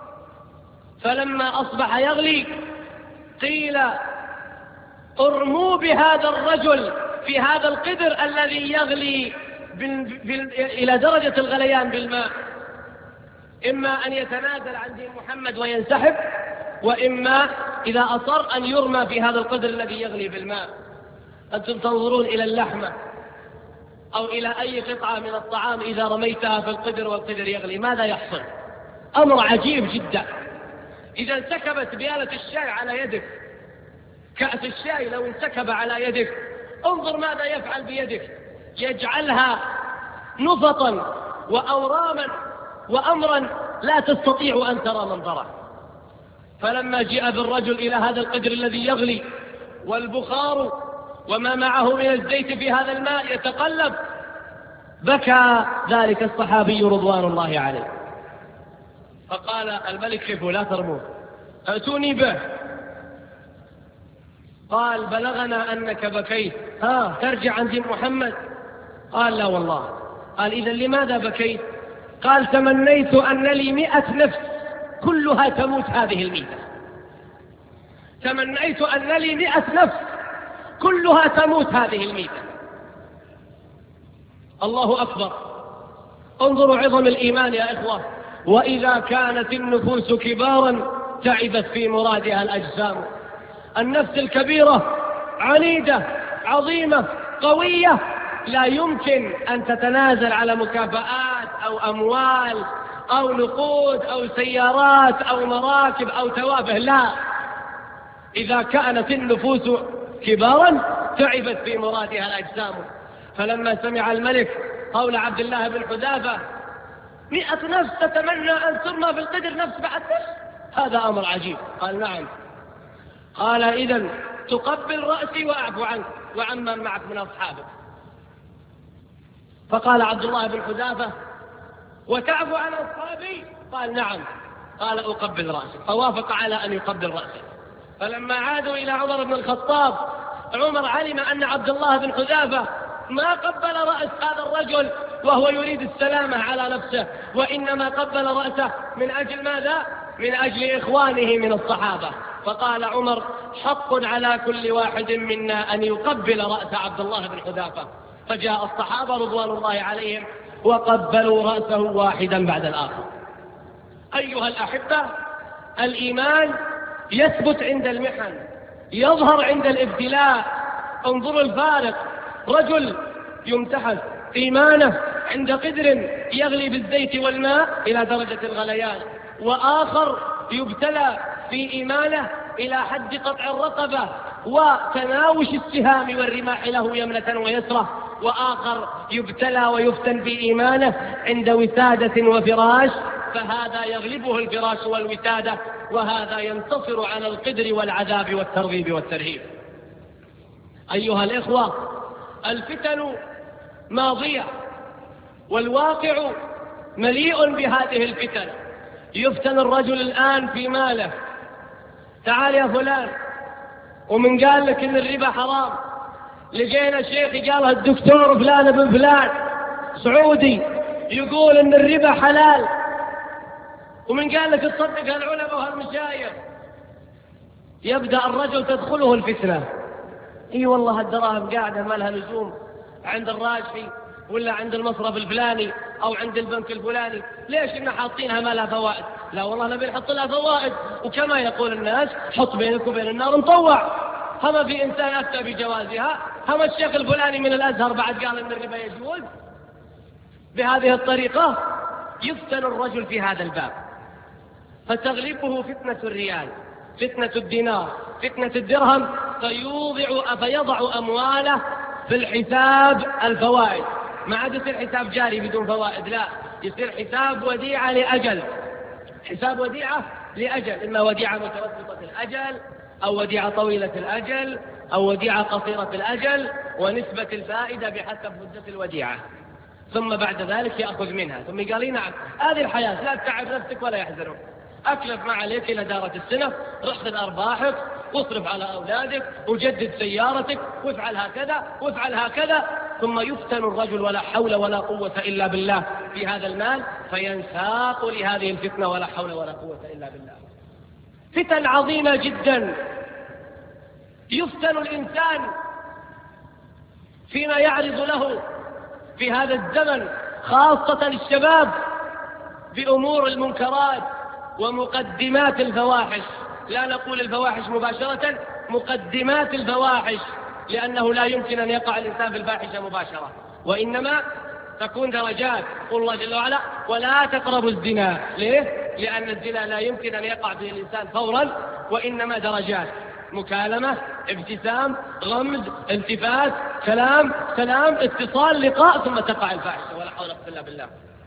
فلما أصبح يغلي قيل ارموا بهذا الرجل في هذا القدر الذي يغلي إلى درجة الغليان بالماء، إما أن يتنازل عن دين محمد وينسحب، وإما إذا أصر أن يرمى في هذا القدر الذي يغلي بالماء. أنتم تنظرون إلى اللحمة أو إلى أي قطعة من الطعام إذا رميتها في القدر والقدر يغلي ماذا يحصل؟ أمر عجيب جدا. إذا انسكبت بيالة الشاي على يدك، كأس الشاي لو انسكب على يدك، انظر ماذا يفعل بيدك، يجعلها نفطا وأوراما وأمرا لا تستطيع أن ترى منظره. فلما جاء بالرجل إلى هذا القدر الذي يغلي والبخار وما معه من الزيت في هذا الماء يتقلب، بكى ذلك الصحابي رضوان الله عليه، فقال الملك خفوا لا ترموه، ائتوني به. قال بلغنا أنك بكيت، ترجع عن دين محمد؟ قال لا والله. قال إذن لماذا بكيت؟ قال تمنيت أن لي 100 نفس كلها تموت هذه الميتة، تمنيت أن لي 100 نفس كلها تموت هذه الميتة. الله أكبر، انظروا عظم الإيمان يا إخوة. وإذا كانت النفوس كبارا تعبت في مرادها الأجسام. النفس الكبيرة عنيدة عظيمة قوية، لا يمكن أن تتنازل على مكافآت أو أموال أو نقود أو سيارات أو مراكب أو توابه، لا. إذا كانت النفوس كبارا تعبت في مرادها الأجسام. فلما سمع الملك قول عبد الله بن حذافة 100 نفس تتمنى أن ترمى بالقدر نفس بعد نفس، هذا أمر عجيب. قال نعم. قال إذن تقبل رأسي وأعفو عنك وعمن معك من أصحابك. فقال عبد الله بن حذافة وتعفو عن أصحابي؟ قال نعم. قال أقبل رأسي، فوافق على أن يقبل رأسه. فلما عادوا إلى عمر بن الخطاب، عمر علم أن عبد الله بن حذافة ما قبل رأس هذا الرجل وهو يريد السلامة على نفسه، وإنما قبل رأسه من أجل ماذا؟ من أجل إخوانه من الصحابة. فقال عمر حق على كل واحد منا أن يقبل رأس عبد الله بن حذافة. فجاء الصحابة رضوان الله عليهم وقبلوا رأسه واحدا بعد الآخر. أيها الأحبة، الإيمان يثبت عند المحن، يظهر عند الابتلاء. انظروا الفارق، رجل يمتحن إيمانه عند قدر يغلي بالزيت والماء إلى درجة الغليان، وآخر يبتلى في إيمانه إلى حد قطع الرقبة وتناوش السهام والرماح له يمنة ويسرة، وآخر يبتلى ويفتن في إيمانه عند وسادة وفراش، فهذا يغلبه الفراش والوسادة، وهذا ينتصر على القدر والعذاب والترغيب والترهيب. أيها الإخوة، الفتن ماضية والواقع مليء بهذه الفتن. يفتن الرجل الآن في ماله، تعال يا فلان ومن قال لك إن الربا حرام. لقينا شيخ قالها الدكتور فلان بن فلان سعودي يقول إن الربا حلال، ومن قال لك تصدق هالعلماء وهالمشايخ. يبدأ الرجل تدخله الفتنة. اي والله هالدراهم قاعدة ما لها لزوم عند الراجحي ولا عند المصرف الفلاني أو عند البنك الفلاني، ليش إحنا حاطينها ما لها فوائد؟ لا والله نبي نحط لها فوائد، وكما يقول الناس حط بينك وبين النار مطوع. هما في إنسان أفتى بجوازها، هما الشيخ الفلاني من الأزهر بعد قال إن الربا يجوز. بهذه الطريقة يفتن الرجل في هذا الباب، فتغلبه فتنة الريال، فتنة الدينار، فتنة الدرهم، فيضع أمواله في الحساب الفوائد. ما عاد يصير حساب جاري بدون فوائد، لا، يصير حساب وديعة لأجل. حساب وديعة لأجل، إما وديعة متوسطة الأجل أو وديعة طويلة الأجل أو وديعة قصيرة الأجل، ونسبة الفائدة بحسب مدة الوديعة. ثم بعد ذلك يأخذ منها. ثم قال لي نعم هذه الحياة، لا تتعب نفسك ولا يحزنك، أكلف ما عليك إلى دارة السنة، رح خذ أرباحك واصرف على أولادك وجدد سيارتك وافعل هكذا وافعل هكذا. ثم يفتن الرجل ولا حول ولا قوة إلا بالله في هذا المال، فينساق لهذه الفتنة ولا حول ولا قوة إلا بالله. فتن عظيمة جدا. يفتن الإنسان فيما يعرض له في هذا الزمن، خاصة الشباب، بأمور المنكرات ومقدمات الفواحش. لا نقول الفواحش مباشرة، مقدمات الفواحش، لأنه لا يمكن أن يقع الإنسان في الفاحشة مباشرة، وإنما تكون درجات. قل الله جل وعلا ولا تقربوا الزنا. ليه؟ لأن الزنا لا يمكن أن يقع به الإنسان فورا، وإنما درجات: مكالمة، ابتسام، غمز، التفات، كلام، سلام، اتصال، لقاء، ثم تقع الفاحشة ولا حول إلا بالله.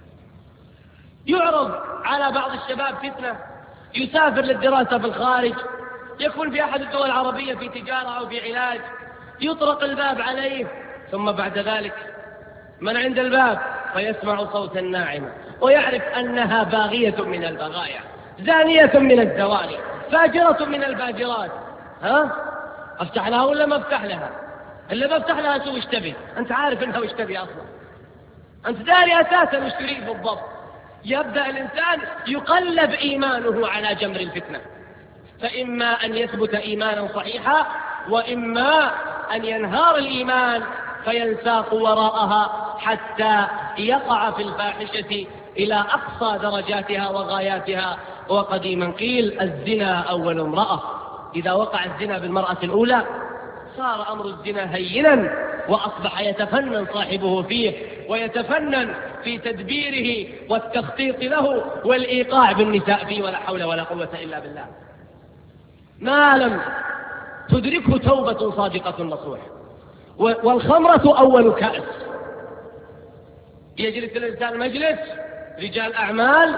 يعرض على بعض الشباب فتنة، يسافر للدراسة في الخارج، يكون في أحد الدول العربية في تجارة أو في علاج، يطرق الباب عليه، ثم بعد ذلك من عند الباب فيسمع صوتا ناعما ويعرف أنها باغية من البغايا، زانية من الزواني، فاجرة من الفاجرات. أفتح لها ولا ما أفتح لها؟ اللي ما أفتح لها شو اشتبه؟ أنت عارف أنها وش تبي أصلا، أنت داري أساسا وش تريد بالضبط. يبدأ الإنسان يقلب إيمانه على جمر الفتنة، فإما أن يثبت إيمانا صحيحا، وإما أن ينهار الإيمان فينساق وراءها حتى يقع في الفاحشة إلى أقصى درجاتها وغاياتها. وقديما قيل الزنا أول امرأة. إذا وقع الزنا بالمرأة الأولى صار أمر الزنا هينا، وأصبح يتفنن صاحبه فيه، ويتفنن في تدبيره والتخطيط له والإيقاع بالنساء فيه، ولا حول ولا قوة إلا بالله، ما لم تدركه توبة صادقة نصوح. والخمرة أول كأس. يجلس الإنسان مجلس رجال أعمال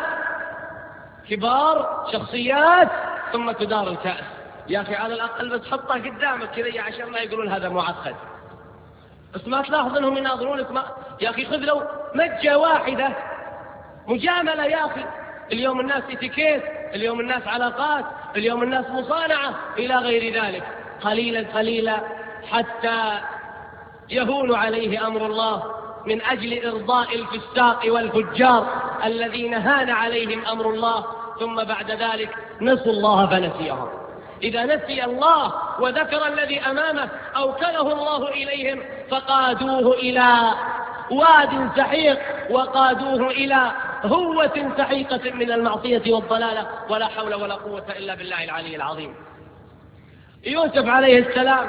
كبار شخصيات، ثم تدار الكأس. يا أخي على الأقل بس حطها قدامك كذا عشان ما يقولون هذا معقد، بس ما تلاحظ أنهم يناظرونك. يا أخي خذ لو مجة واحدة مجاملة. يا أخي اليوم الناس اتيكيت، اليوم الناس علاقات، اليوم الناس مصانعة إلى غير ذلك، قليلا قليلا حتى يهون عليه أمر الله من أجل إرضاء الفساق والفجار الذين هان عليهم أمر الله، ثم بعد ذلك نسوا الله فنسيهم. إذا نسي الله وذكر الذي أمامه أوكله الله إليهم فقادوه إلى واد سحيق، وقادوه إلى هوة سحيقة من المعصية والضلالة، ولا حول ولا قوة إلا بالله العلي العظيم. يوسف عليه السلام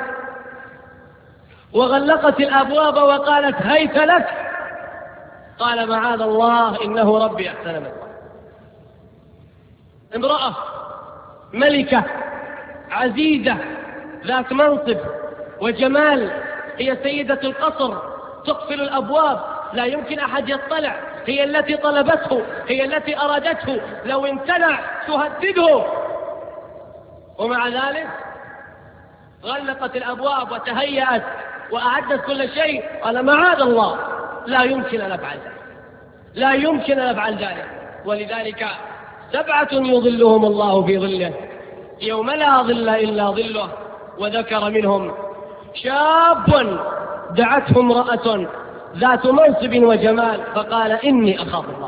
وغلقت الأبواب وقالت هيت لك، قال معاذ الله إنه ربي أحسن مثواي. امرأة ملكة عزيزة ذات منصب وجمال، هي سيدة القصر، تقفل الأبواب، لا يمكن أحد يطلع، هي التي طلبته، هي التي أرادته، لو امتنع تهدده، ومع ذلك غلقت الأبواب وتهيأت وأعدت كل شيء. قال معاذ الله لا يمكن أن أفعل ذلك، لا يمكن أن أفعل ذلك. ولذلك 7 يظلهم الله في ظله يوم لا ظل إلا ظله، وذكر منهم شاب دعته امرأة ذات منصب وجمال فقال إني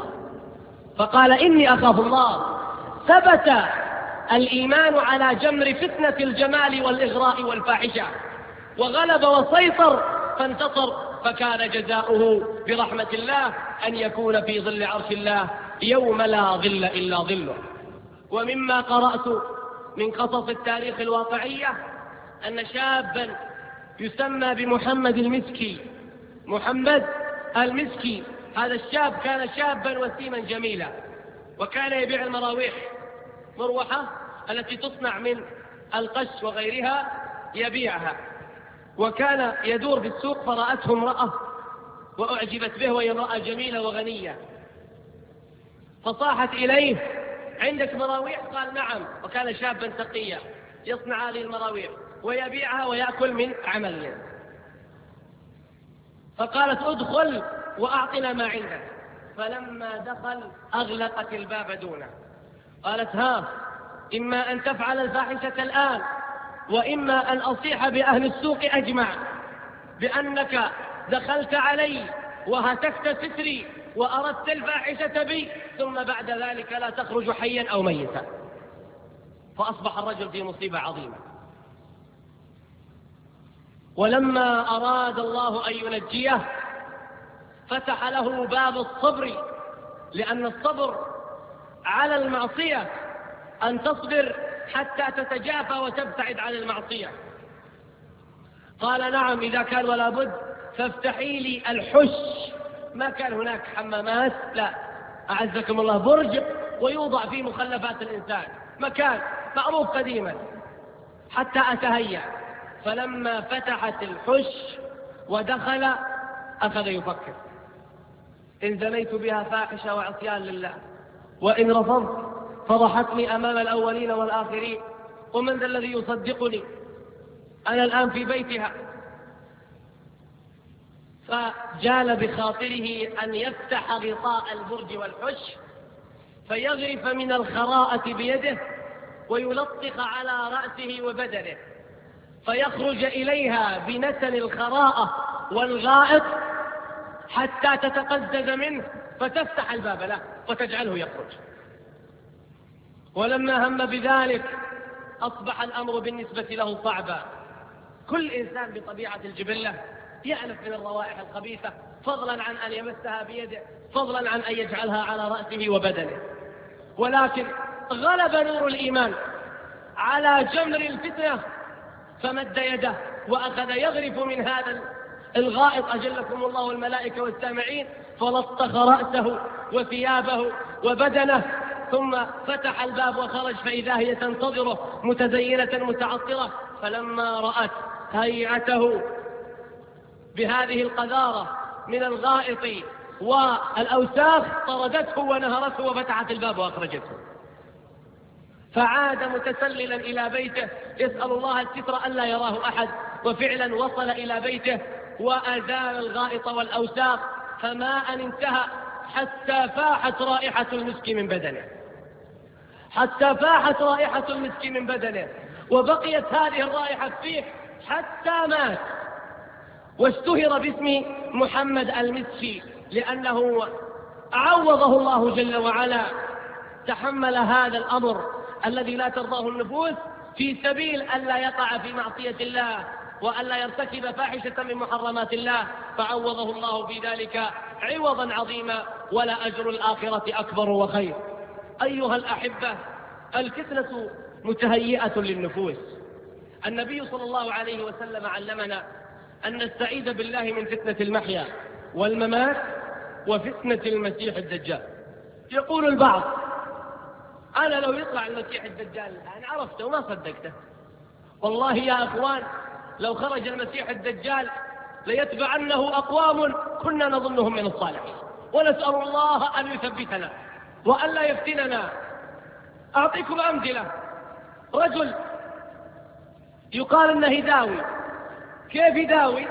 أخاف الله. ثبت الإيمان على جمر فتنة الجمال والإغراء والفاحشة، وغلب وسيطر فانتصر، فكان جزاؤه برحمة الله أن يكون في ظل عرش الله يوم لا ظل إلا ظله. ومما قرأت من قصص التاريخ الواقعية أن شابا يسمى بمحمد المسكي. محمد المسكي هذا الشاب كان شابا وسيما جميلا، وكان يبيع المراويح، مروحة التي تصنع من القش وغيرها يبيعها، وكان يدور بالسوق فرأته امرأة وأعجبت به، وهي امرأة جميلة وغنية، فصاحت إليه عندك مراويح؟ قال نعم، وكان شابا تقيا يصنع هذه المراويح ويبيعها ويأكل من عمله. فقالت ادخل وأعطنا ما عندك، فلما دخل أغلقت الباب دونه. قالت إما أن تفعل الفاحشة الآن، وإما أن أصيح بأهل السوق أجمع بأنك دخلت علي وهتكت ستري وأردت الفاحشة بي، ثم بعد ذلك لا تخرج حيا أو ميتا. فأصبح الرجل في مصيبة عظيمة. ولما أراد الله أن ينجيه فتح له باب الصبر، لأن الصبر على المعصية أن تصبر حتى تتجافى وتبتعد عن المعصية. قال نعم إذا كان ولا بد فافتحي لي الحش. ما كان هناك حمامات، لا، أعزكم الله، برج ويوضع فيه مخلفات الإنسان، مكان معروف قديما حتى أتهيأ. فلما فتحت الحش ودخل أخذ يفكر، إن زنيت بها فاحشة وعصيان لله، وإن رفضت فضحتني أمام الأولين والآخرين، ومن ذا الذي يصدقني؟ أنا الآن في بيتها. فجال بخاطره أن يفتح غطاء البرج والحش فيغرف من الخراءة بيده ويلطخ على رأسه وبدنه، فيخرج إليها بنتن الخراءة والغائط حتى تتقزز منه، فتفتح الباب له وتجعله يخرج. ولما هم بذلك أصبح الأمر بالنسبة له صعبا. كل إنسان بطبيعة الجبلة يألف من الروائح الخبيثة، فضلا عن أن يمسها بيده، فضلا عن أن يجعلها على رأسه وبدنه. ولكن غلب نور الإيمان على جمر الفتنة، فمد يده وأخذ يغرف من هذا الغائط، أجلكم الله والملائكة والسامعين، فلطخ رأسه وثيابه وبدنه، ثم فتح الباب وخرج، فإذا هي تنتظره متزينة متعطرة. فلما رأت هيئته بهذه القذارة من الغائط والأوساخ طردته ونهرته وفتحت الباب وأخرجته، فعاد متسللا إلى بيته يسأل الله الستر ألا يراه أحد. وفعلا وصل إلى بيته وأزال الغائط والأوساخ، فما أن انتهى حتى فاحت رائحة المسك من بدنه، حتى فاحت رائحة المسك من بدنه، وبقيت هذه الرائحة فيه حتى مات. واشتهر باسم محمد المسكي لأنه عوضه الله جل وعلا، تحمل هذا الأمر الذي لا ترضاه النفوس في سبيل ألا يقع في معصية الله وألا يرتكب فاحشة من محرمات الله، فعوضه الله في ذلك عوضا عظيما، ولا أجر الآخرة أكبر وخير. أيها الأحبة، الفتنة متهيئة للنفوس. النبي صلى الله عليه وسلم علمنا أن نستعيذ بالله من فتنة المحيا والممات وفتنة المسيح الدجال. يقول البعض أنا لو يطلع المسيح الدجال الآن عرفته وما صدقته. والله يا أخوان، لو خرج المسيح الدجال ليتبعنه أقوام كنا نظنهم من الصالحين، ونسأل الله أن يثبتنا وأن لا يفتننا. أعطيكم أمثلة. رجل يقال أنه يداوي. كيف يداوي؟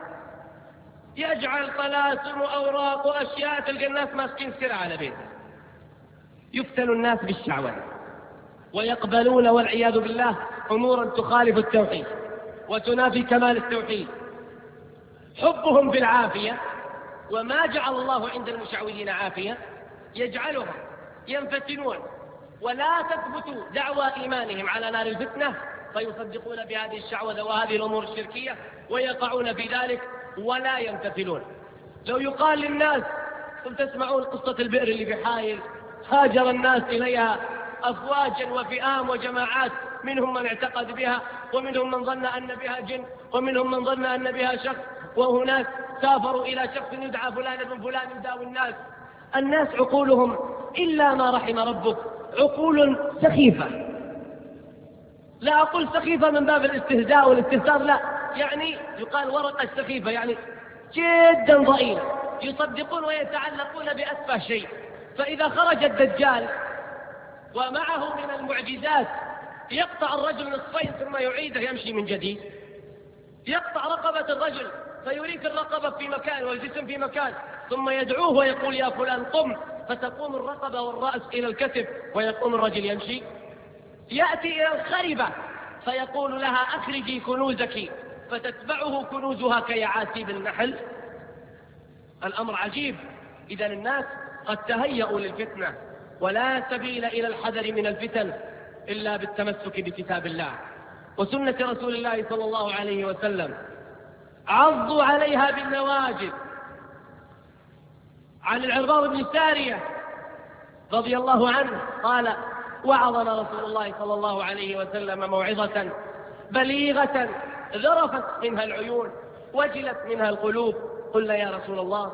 يجعل طلاسم وأوراق وأشياء، تلقى الناس ماسكين سرعة على بيته. يفتن الناس بالشعوذة ويقبلون والعياذ بالله أمورا تخالف التوحيد. وتنافي كمال التوحيد. حبهم في العافية، وما جعل الله عند المشعوذين عافية، يجعلهم ينفتنون ولا تثبت دعوى إيمانهم على نار الفتنة، فيصدقون بهذه الشعوذة وهذه الأمور الشركية ويقعون في ذلك ولا يمتثلون. لو يقال للناس، ثم تسمعون قصة البئر اللي بحايل، هاجر الناس إليها أفواجا وفئام وجماعات، منهم من اعتقد بها، ومنهم من ظن أن بها جن، ومنهم من ظن أن بها شخص، وهناك سافروا إلى شخص يدعى فلان بن فلان يداوي الناس. الناس عقولهم إلا ما رحم ربك عقول سخيفة. لا أقول سخيفة من باب الاستهزاء والاستهتار، لا، يعني يقال ورقة سخيفة، يعني جدا ضئيلة، يصدقون ويتعلقون بأتفه شيء. فإذا خرج الدجال ومعه من المعجزات يقطع الرجل نصفين ثم يعيده يمشي من جديد، يقطع رقبة الرجل فيريك الرقبة في مكان والجسم في مكان، ثم يدعوه ويقول يا فلان قم، فتقوم الرقبة والرأس إلى الكتف ويقوم الرجل يمشي. يأتي إلى الخربة فيقول لها أخرجي كنوزك، فتتبعه كنوزها كيعاسيب النحل. الأمر عجيب. إذا الناس قد تهيأوا للفتنة، ولا سبيل إلى الحذر من الفتن إلا بالتمسك بكتاب الله وسنة رسول الله صلى الله عليه وسلم. عضوا عليها بالنواجذ. عن العرباض بن سارية رضي الله عنه قال: وعظنا رسول الله صلى الله عليه وسلم موعظة بليغة ذرفت منها العيون وجلت منها القلوب. قلنا يا رسول الله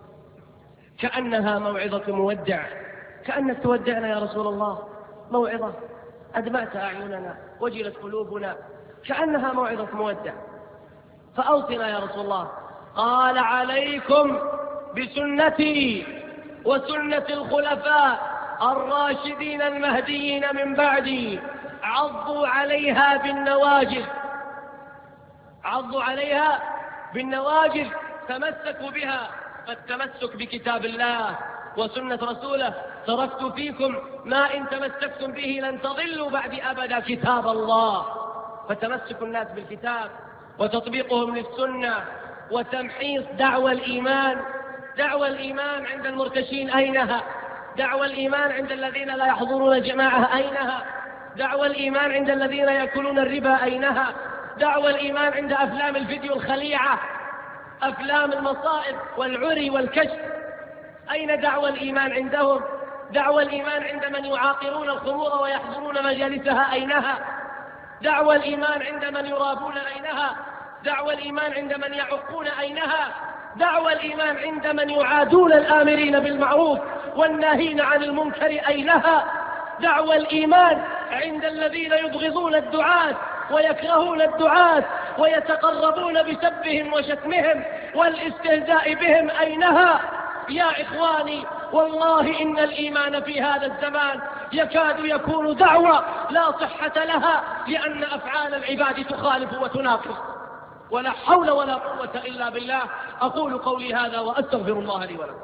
كأنها موعظة مودع، كأنك تودعنا يا رسول الله، موعظة أدمعت أعيننا وجلت قلوبنا، كأنها موعظة مودع، فأوصنا يا رسول الله. قال: عليكم بسنتي وسنة الخلفاء الراشدين المهديين من بعدي، عضوا عليها بالنواجذ. عضوا عليها بالنواجذ، تمسكوا بها. فالتمسك بكتاب الله وسنة رسوله. تركت فيكم ما إن تمسكتم به لن تضلوا بعد أبدا كتاب الله. فتمسك الناس بالكتاب وتطبيقهم للسنة وتمحيص دعوى الإيمان. دعوى الإيمان عند المرتشين أينها؟ دعوى الإيمان عند الذين لا يحضرون جماعة أينها؟ دعوى الإيمان عند الذين يأكلون الربا أينها؟ دعوى الإيمان عند أفلام الفيديو الخليعة، أفلام المصائب والعري والكشف، أين دعوى الإيمان عندهم؟ دعوى الإيمان عند من يعاقرون الخمور ويحضرون مجالسها أينها؟ دعوى الإيمان عند من يرابون أينها؟ دعوى الإيمان عند من يعقون أينها؟ دعوى الإيمان عند من يعادون الآمرين بالمعروف والناهين عن المنكر أينها؟ دعوى الإيمان عند الذين يبغضون الدعاة ويكرهون الدعاة ويتقربون بسبهم وشتمهم والاستهزاء بهم أينها؟ يا إخواني، والله إن الإيمان في هذا الزمان يكاد يكون دعوة لا صحة لها، لأن أفعال العباد تخالف وتناقض. ولا حول ولا قوة إلا بالله. أقول قولي هذا وأستغفر الله لي ولكم.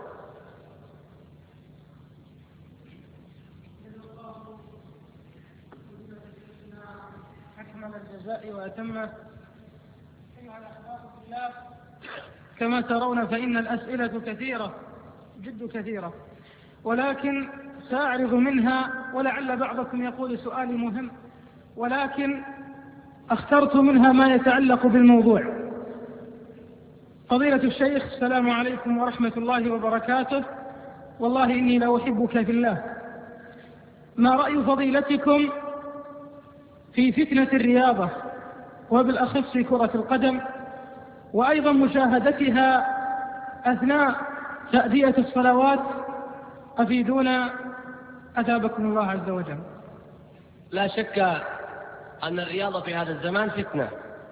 أكمل الجزاء وأتمه. أيها الأحباب في الله، كما ترون فإن الأسئلة كثيرة، جد كثيرة، ولكن سأعرض منها، ولعل بعضكم يقول سؤالي مهم، ولكن اخترت منها ما يتعلق بالموضوع. فضيلة الشيخ، السلام عليكم ورحمة الله وبركاته. والله إني لأحبك في الله. ما رأي فضيلتكم في فتنة الرياضة، وبالأخص كرة القدم، وأيضا مشاهدتها أثناء تأدية الصلوات؟ أفيدونا أثابكم الله عز وجل. لا شك أن الرياضة في هذا الزمان فتنة،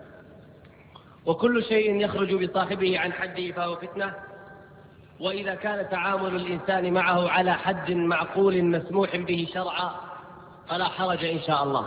وكل شيء يخرج بصاحبه عن حده فهو فتنة. وإذا كان تعامل الإنسان معه على حد معقول مسموح به شرعا فلا حرج إن شاء الله.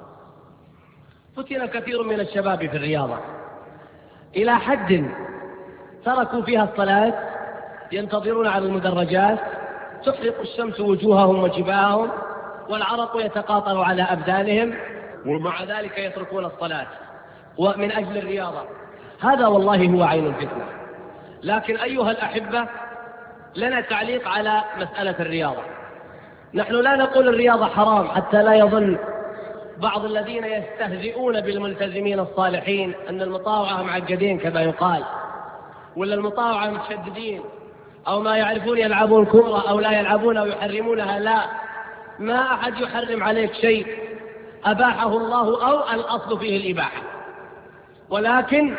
فتن كثير من الشباب في الرياضة إلى حد تركوا فيها الصلاة، ينتظرون على المدرجات، تحرق الشمس وجوههم وجباههم، والعرق يتقاطر على أبدانهم، ومع ذلك يتركون الصلاة. ومن أجل الرياضة، هذا والله هو عين الفتنة. لكن أيها الأحبة، لنا تعليق على مسألة الرياضة. نحن لا نقول الرياضة حرام حتى لا يظن بعض الذين يستهزئون بالملتزمين الصالحين أن المطاوعة معقدين كما يقال، ولا المطاوعة متشددين، أو ما يعرفون يلعبون كورة أو لا يلعبون أو يحرمونها. لا، ما أحد يحرم عليك شيء أباحه الله أو الأصل فيه الإباحة، ولكن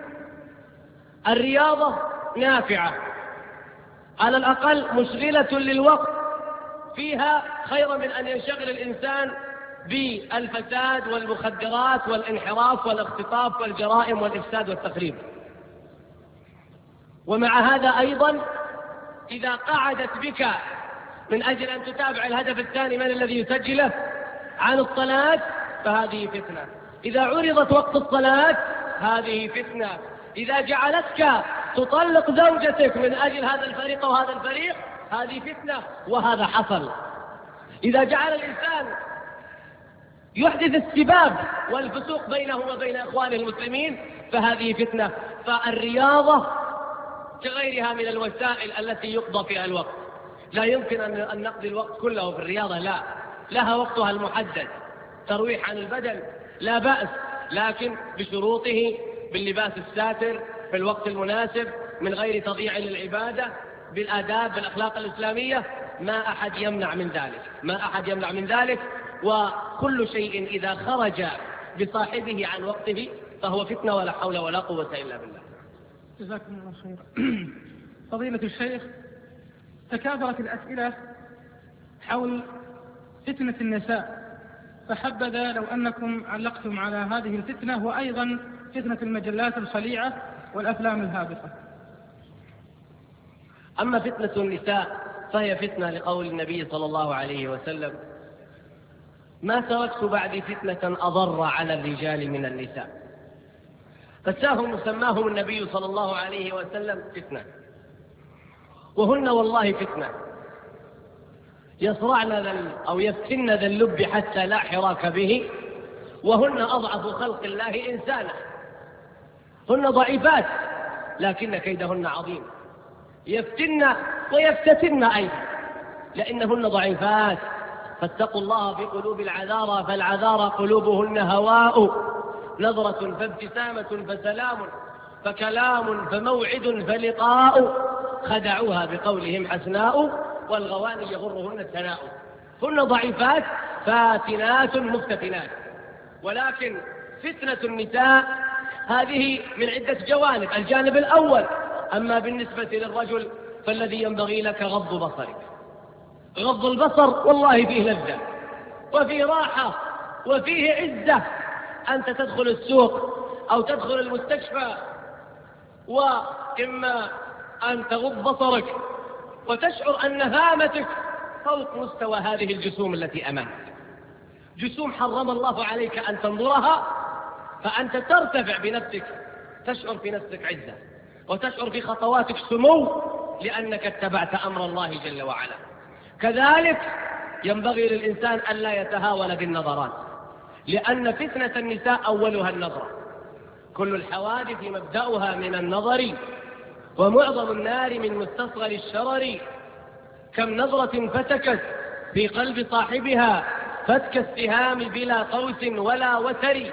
الرياضة نافعة، على الأقل مشغلة للوقت، فيها خير من أن ينشغل الإنسان بالفساد والمخدرات والانحراف والاختطاف والجرائم والإفساد والتخريب. ومع هذا أيضا إذا قعدت بك من أجل أن تتابع الهدف الثاني من الذي يسجله عن الصلاة فهذه فتنة. إذا عرضت وقت الصلاة هذه فتنة. إذا جعلتك تطلق زوجتك من أجل هذا الفريق وهذا الفريق هذه فتنة، وهذا حصل. إذا جعل الإنسان يحدث السباب والفسوق بينه وبين إخوانه المسلمين فهذه فتنة. فالرياضة كغيرها من الوسائل التي يقضى فيها الوقت. لا يمكن أن نقضي الوقت كله في الرياضة، لا، لها وقتها المحدد. ترويح عن البدن لا بأس، لكن بشروطه، باللباس الساتر في الوقت المناسب، من غير تضييع للعبادة، بالآداب، بالأخلاق الإسلامية. ما أحد يمنع من ذلك، ما أحد يمنع من ذلك. وكل شيء إذا خرج بصاحبه عن وقته فهو فتنة، ولا حول ولا قوة إلا بالله. جزاكم الله خير. فضيلة الشيخ، تكاثرت الأسئلة حول فتنة النساء، فحبذا لو أنكم علقتم على هذه الفتنة، وأيضا فتنة المجلات الخليعة والأفلام الهابطة. أما فتنة النساء فهي فتنة لقول النبي صلى الله عليه وسلم: ما تركت بعد فتنة أضر على الرجال من النساء. سماهم النبي صلى الله عليه وسلم فتنة، وهن والله فتنة. يصرعن أو يفتن ذا اللب حتى لا حراك به، وهن أضعف خلق الله إنسانا. هن ضعيفات لكن كيدهن عظيم، يفتن ويفتتن أيضا لأنهن ضعيفات. فاتقوا الله بقلوب العذارى، فالعذارى قلوبهن هواء، نظرة فابتسامة فسلام، فكلام فموعد فلقاء، خدعوها بقولهم حسناء، والغواني يغرهن الثناء. هن ضعيفات فاتنات مفتتنات. ولكن فتنة النساء هذه من عدة جوانب. الجانب الأول: أما بالنسبة للرجل فالذي ينبغي لك غض بصرك. غض البصر والله فيه لذة وفيه راحة وفيه عزة. أنت تدخل السوق أو تدخل المستشفى، وإما أن تغض بصرك وتشعر أن هامتك فوق مستوى هذه الجسوم التي أمامك، جسوم حرم الله عليك أن تنظرها، فأنت ترتفع بنفسك، تشعر في نفسك عزة وتشعر في خطواتك سمو لأنك اتبعت أمر الله جل وعلا. كذلك ينبغي للإنسان أن لا يتهاون بالنظرات، لأن فتنة النساء أولها النظرة. كل الحوادث مبدأها من النظر، ومعظم النار من مستصغر الشرر. كم نظرة فتكت في قلب صاحبها فتك السهام بلا قوس ولا وتر.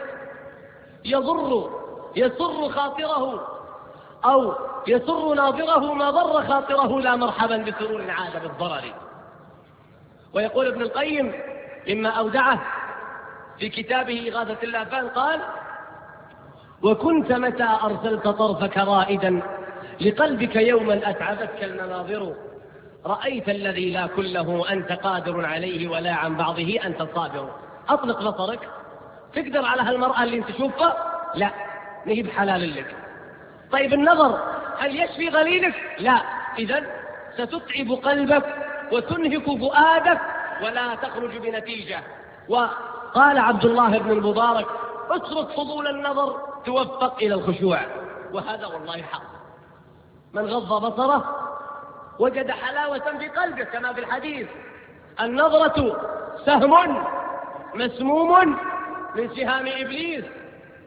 يسر خاطره أو يسر ناظره ما ضر خاطره، لا مرحبا بسرور عاد بالضرر. ويقول ابن القيم مما أودعه في كتابه إغاثة اللهفان قال: وكنت متى أرسلت طرفك رائدا لقلبك يوما أتعبتك المناظر، رأيت الذي لا كله أنت قادر عليه ولا عن بعضه أنت صابر. أطلق بصرك، تقدر على هالمرأة اللي انت تشوفها؟ لا، نهي بحلال لك. طيب النظر هل يشفي غليلك؟ لا. إذن ستتعب قلبك وتنهك فؤادك ولا تخرج بنتيجة. وقال عبد الله بن المبارك: اترك فضول النظر توفق إلى الخشوع. وهذا والله حق. من غض بصره وجد حلاوة في قلبه، كما في الحديث: النظرة سهم مسموم من سهام إبليس،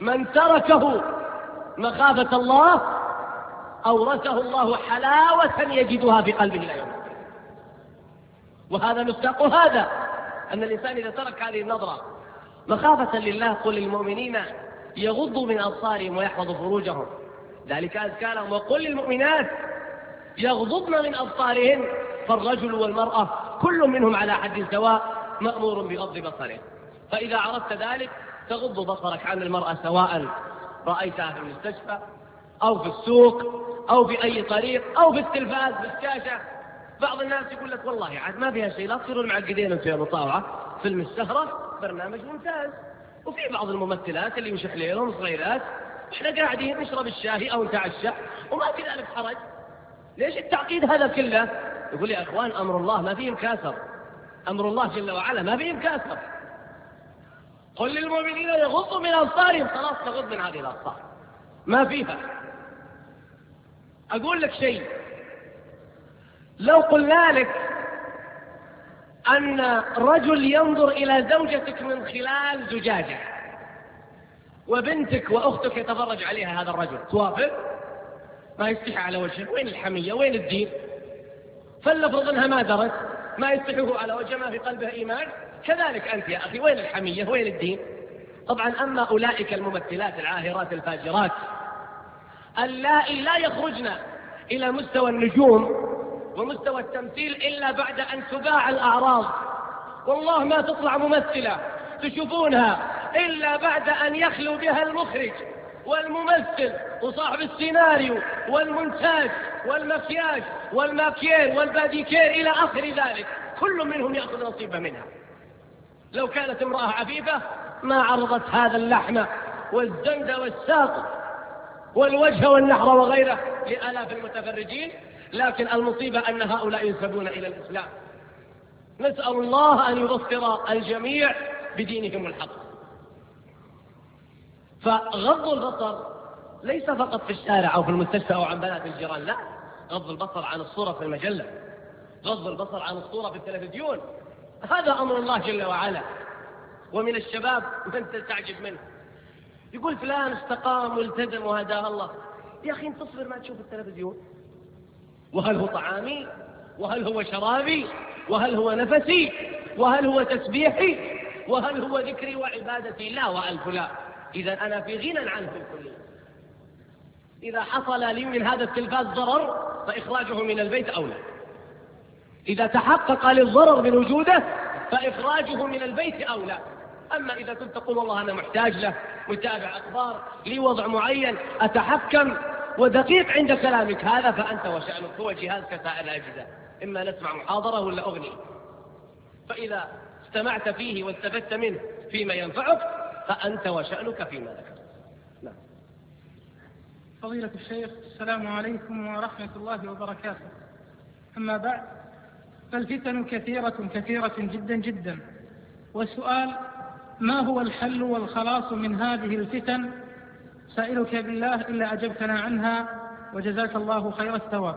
من تركه مخافة الله أورثه الله حلاوة يجدها في قلبه إلى يوم القيامة. وهذا مصداق هذا، أن الإنسان إذا ترك هذه النظرة مخافة لله، قل للمؤمنين يغضوا من أبصارهم ويحفظوا فروجهم ذلك أزكى لهم، وقل للمؤمنات يغضضن من أبصارهن، فالرجل والمرأة كل منهم على حد سواء مأمور بغض بصره. فإذا عرفت ذلك تغض بصرك عن المرأة، سواء رأيتها في المستشفى أو في السوق أو في أي طريق أو في التلفاز في الشاشة. بعض الناس يقول لك والله عاد ما فيها شيء، لا تصيرون معقدين انتم يا مطاوعة، فيلم السهرة برنامج ممتاز، وفي بعض الممثلات اللي يشح لهم صغيرات، احنا قاعدين نشرب الشاي أو نتعشى وما في ذلك حرج. ليش التعقيد هذا كله؟ يقول يا إخوان أمر الله ما فيه مكاسر، أمر الله جل وعلا ما فيه مكاسر. قل للمؤمنين يغضوا من أبصارهم، خلاص تغض من هذه الأبصار ما فيها. أقول لك شيء، لو قلنا لك أن رجل ينظر إلى زوجتك من خلال زجاجة وبنتك وأختك يتفرج عليها هذا الرجل، توافق؟ ما يستحي على وجهه، وين الحمية وين الدين؟ فلنفرض أنها ما درت، ما يستحيه على وجهه، ما في قلبها إيمان. كذلك أنت يا أخي، وين الحمية وين الدين؟ طبعا أما أولئك الممثلات العاهرات الفاجرات اللائي لا يخرجن إلى مستوى النجوم ومستوى التمثيل إلا بعد أن تباع الأعراض، والله ما تطلع ممثلة تشوفونها إلا بعد أن يخلو بها المخرج والممثل وصاحب السيناريو والمونتاج والمكياج والماكيير والباديكير إلى آخر ذلك، كل منهم يأخذ نصيبه منها. لو كانت امرأة عفيفة ما عرضت هذا اللحم والزند والساق والوجه والنحر وغيره لآلاف المتفرجين، لكن المصيبة أن هؤلاء ينسبون إلى الإسلام. نسأل الله أن يبصر الجميع بدينهم الحق. فغض البصر ليس فقط في الشارع أو في المستشفى أو عن بنات الجيران، لا، غض البصر عن الصورة في المجلة، غض البصر عن الصورة في التلفزيون، هذا أمر الله جل وعلا. ومن الشباب من تستعجب منه يقول فلان استقام والتزم وهداه الله. يا أخي انت تصبر ما تشوف التلفزيون، وهل هو طعامي وهل هو شرابي وهل هو نفسي وهل هو تسبيحي وهل هو ذكري وعبادتي؟ لا وألف لا. إذا أنا في غنى عنه الكلي. إذا حصل لي من هذا التلفاز ضرر فإخراجه من البيت أولى، إذا تحقق للضرر من وجوده فإخراجه من البيت أولى. أما إذا كنت تقول والله أنا محتاج له، متابع أخبار، لي وضع معين، أتحكم ودقيق عند كلامك، هذا فأنت وشأنك. هو جهاز كسائر الأجهزة، إما نسمع محاضرة ولا أغنية، فإذا استمعت فيه واستفدت منه فيما ينفعك فأنت وشأنك فيما ذكرت. نعم. فضيلة الشيخ، السلام عليكم ورحمة الله وبركاته. أما بعد، فالفتن كثيرة جدا جدا، والسؤال ما هو الحل والخلاص من هذه الفتن؟ سائلك بالله إلا أجبتنا عنها، وجزاك الله خير الثواب.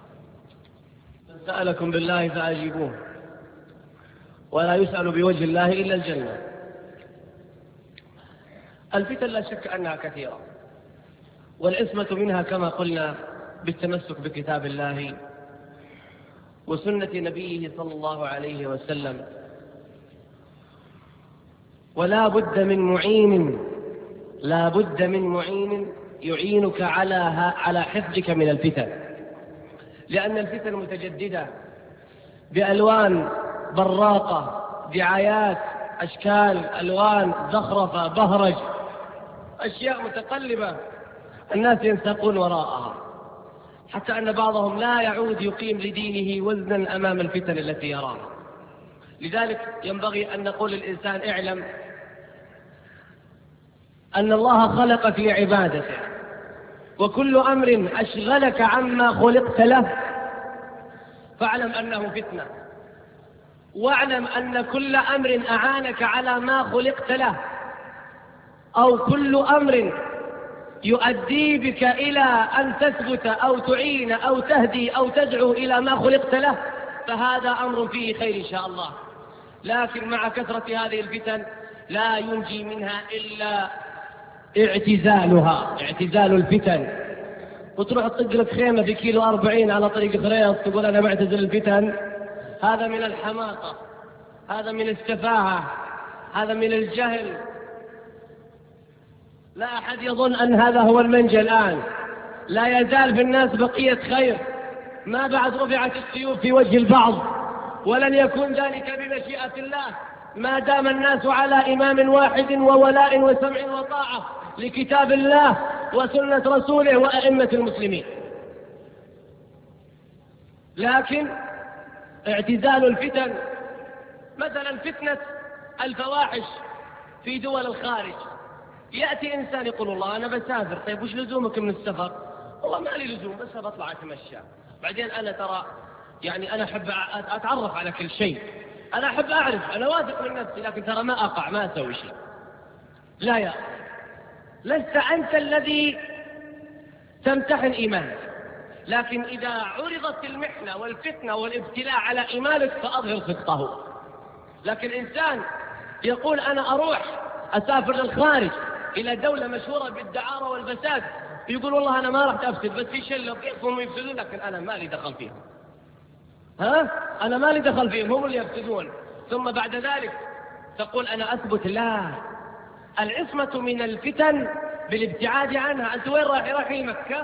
سألكم بالله فأجيبوه، ولا يسأل بوجه الله إلا الجنة. الفتن لا شك أنها كثيرة، والعصمة منها كما قلنا بالتمسك بكتاب الله وسنة نبيه صلى الله عليه وسلم. ولا بد من معين، لا بد من معين يعينك على حفظك من الفتن، لأن الفتن متجددة بألوان براقة، دعايات، أشكال، ألوان، زخرفة، بهرج، أشياء متقلبة الناس ينساقون وراءها، حتى أن بعضهم لا يعود يقيم لدينه وزنا أمام الفتن التي يراها. لذلك ينبغي أن نقول للإنسان اعلم أن الله خلقك لعبادته، وكل أمر أشغلك عما خلقت له فاعلم أنه فتنة، واعلم أن كل أمر أعانك على ما خلقت له، أو كل أمر يؤدي بك إلى أن تثبت أو تعين أو تهدي أو تدعو إلى ما خلقت له، فهذا أمر فيه خير إن شاء الله. لكن مع كثرة هذه الفتن لا ينجي منها إلا اعتزالها، اعتزال الفتن. وتروح تطق لك خيمة في كيلو 40 على طريق خريص تقول أنا معتزل الفتن. هذا من الحماقة، هذا من السفاهة، هذا من الجهل. لا أحد يظن أن هذا هو المنجى الآن. لا يزال في الناس بقية خير، ما بعد رفعت السيوف في وجه البعض، ولن يكون ذلك بمشيئة الله ما دام الناس على إمام واحد وولاء وسمع وطاعة لكتاب الله وسنة رسوله وأئمة المسلمين. لكن اعتزال الفتن، مثلا فتنة الفواحش في دول الخارج، يأتي إنسان يقول والله أنا بسافر. طيب وش لزومك من السفر؟ والله ما لي لزوم، بس بطلع أتمشى. بعدين أنا ترى يعني أنا أحب أتعرف على كل شيء، أنا أحب أعرف، أنا واثق من نفسي، لكن ترى ما أقع، ما أسوي شيء. لا يا لست أنت الذي تمتحن إيمانك، لكن إذا عرضت المحنة والفتنة والابتلاء على إيمانك فأظهر صدقه. لكن إنسان يقول أنا أروح أسافر للخارج إلى دولة مشهورة بالدعارة والفساد، يقول والله أنا ما رحت أفسد، بس في شلة بيقفهم يفسدون، لكن أنا ما لي دخل فيهم. أنا ما لي دخل فيهم، هم اللي يفسدون. ثم بعد ذلك تقول أنا أثبت. لا، العصمة من الفتن بالابتعاد عنها. أنت وين رايحين مكة؟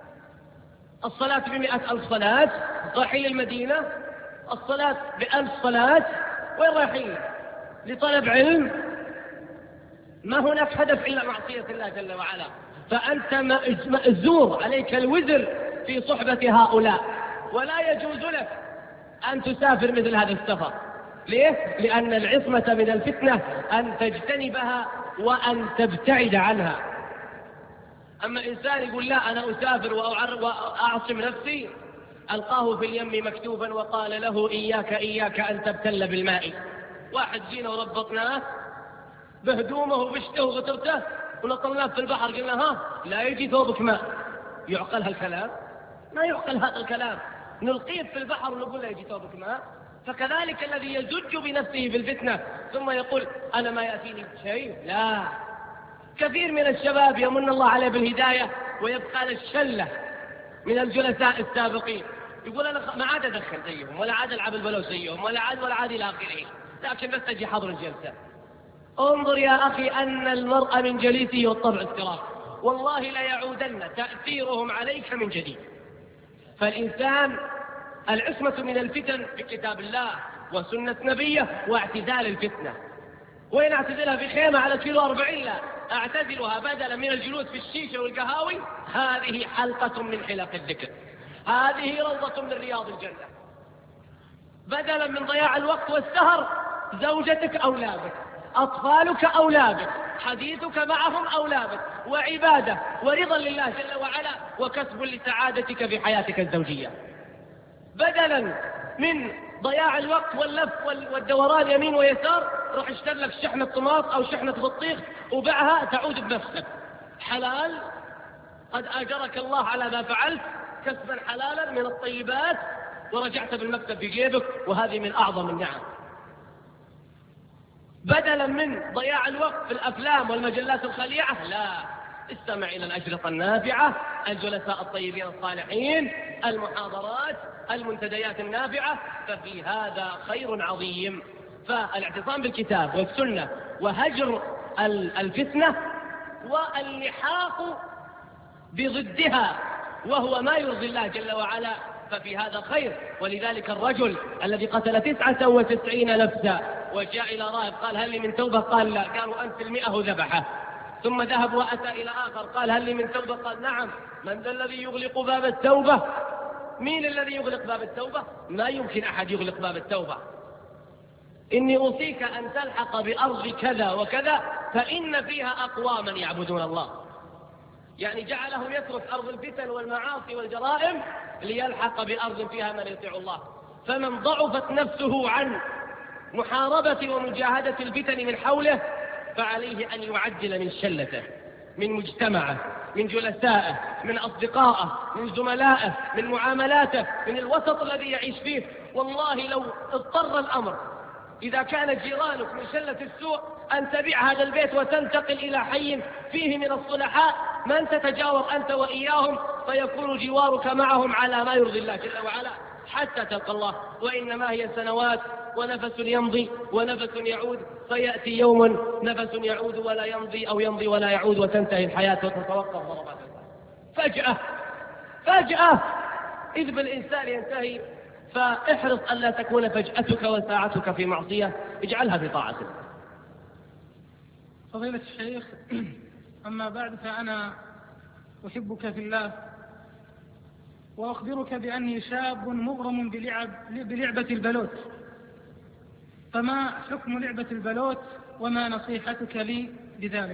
الصلاة ب100,000 صلاة. رايحين المدينة الصلاة ب1000 صلاة. وين رايحين؟ لطلب علم؟ ما هناك هدف إلا معصية الله جل وعلا. فأنت مأزور، عليك الوزر في صحبة هؤلاء، ولا يجوز لك أن تسافر مثل هذا السفر. ليه؟ لأن العصمة من الفتنة أن تجتنبها وأن تبتعد عنها. أما إنسان يقول لا أنا أسافر وأعصم نفسي، ألقاه في اليم مكتوبا وقال له إياك أن تبتل بالماء. واحد جينا وربطناه بهدومه وبشته وغترته ونطلناه في البحر، قلنا ها لا يجي ثوبك ماء. يعقل هالكلام؟ ما يعقل هذا الكلام. نلقيه في البحر ونقول لا يجي ثوبك ماء. فكذلك الذي يزج بنفسه بالفتنة ثم يقول أنا ما يأتيني شيء. لا، كثير من الشباب يمن الله عليه بالهداية ويبقى للشلة من الجلساء السابقين، يقول أنا ما عاد أدخل زيهم، ولا عاد ألعب البلو زيهم، ولا عاد إلى آخره، لكن بس أجي حضر الجلسة. انظر يا أخي أن المرء من جليسه والطبع السراق، والله لا يعودن تأثيرهم عليك من جديد. فالإنسان العصمة من الفتن بكتاب الله وسنة نبيه واعتزال الفتنة. وين أعتزلها؟ في خيمة على كيلو 40؟ لا، أعتزلها بدلا من الجلوس في الشيشة والقهاوي. هذه حلقة من حلق الذكر، هذه روضة من رياض الجنة. بدلا من ضياع الوقت والسهر، زوجتك أولادك، أطفالك أولادك، حديثك معهم أولادك، وعبادة ورضا لله جل وعلا وكسب لسعادتك في حياتك الزوجية. بدلا من ضياع الوقت واللف والدوران يمين ويسار، راح اشتر لك شحنة طماط أو شحنة بطيخ وبعها تعود بنفسك. حلال، قد أجرك الله على ما فعلت كسبا حلالا من الطيبات، ورجعت بالمكتب في جيبك، وهذه من أعظم النعم. بدلا من ضياع الوقت في الأفلام والمجلات الخليعة، لا، استمع إلى الأشرطة النافعة، الجلساء الطيبين الصالحين، المحاضرات، المنتديات النافعة، ففي هذا خير عظيم. فالاعتصام بالكتاب والسنة وهجر الفتنة واللحاق بضدها وهو ما يرضي الله جل وعلا، ففي هذا خير. ولذلك الرجل الذي قتل 99 نفسا وجاء إلى راهب قال هل لي من توبة؟ قال لا. قالوا أنت 100 ذبحه. ثم ذهب وأتى إلى آخر قال هل لي من توبة؟ قال نعم. من ذا الذي يغلق باب التوبة؟ مين الذي يغلق باب التوبة؟ ما يمكن أحد يغلق باب التوبة. إني أوصيك أن تلحق بأرض كذا وكذا فإن فيها أقواما يعبدون الله. يعني جعلهم يترك أرض الفتن والمعاصي والجرائم ليلحق بأرض فيها من يطيع الله. فمن ضعفت نفسه عن محاربة ومجاهدة الفتن من حوله فعليه أن يعدل من شلته، من مجتمعه، من جلسائه، من أصدقائه، من زملائه، من معاملاته، من الوسط الذي يعيش فيه. والله لو اضطر الأمر إذا كان جيرانك من شلة السوء أن تبيع هذا البيت وتنتقل إلى حي فيه من الصلحاء من تتجاور أنت وإياهم، فيكون جوارك معهم على ما يرضي الله جل وعلا حتى تلقى الله. وإنما هي سنوات، ونفس يمضي ونفس يعود، فيأتي يوم نفس يعود ولا يمضي، أو يمضي ولا يعود، وتنتهي الحياة وتتوقف ضربات القلب فجأة إذ بالإنسان ينتهي. فاحرص أن لا تكون فجأتك وساعتك في معصية، اجعلها في طاعة الله. فضيلة الشيخ، أما بعد، فأنا أحبك في الله، وأخبرك بأني شاب مغرم بلعبة البلوت، فما حكم لعبة البلوت وما نصيحتك لي بذلك؟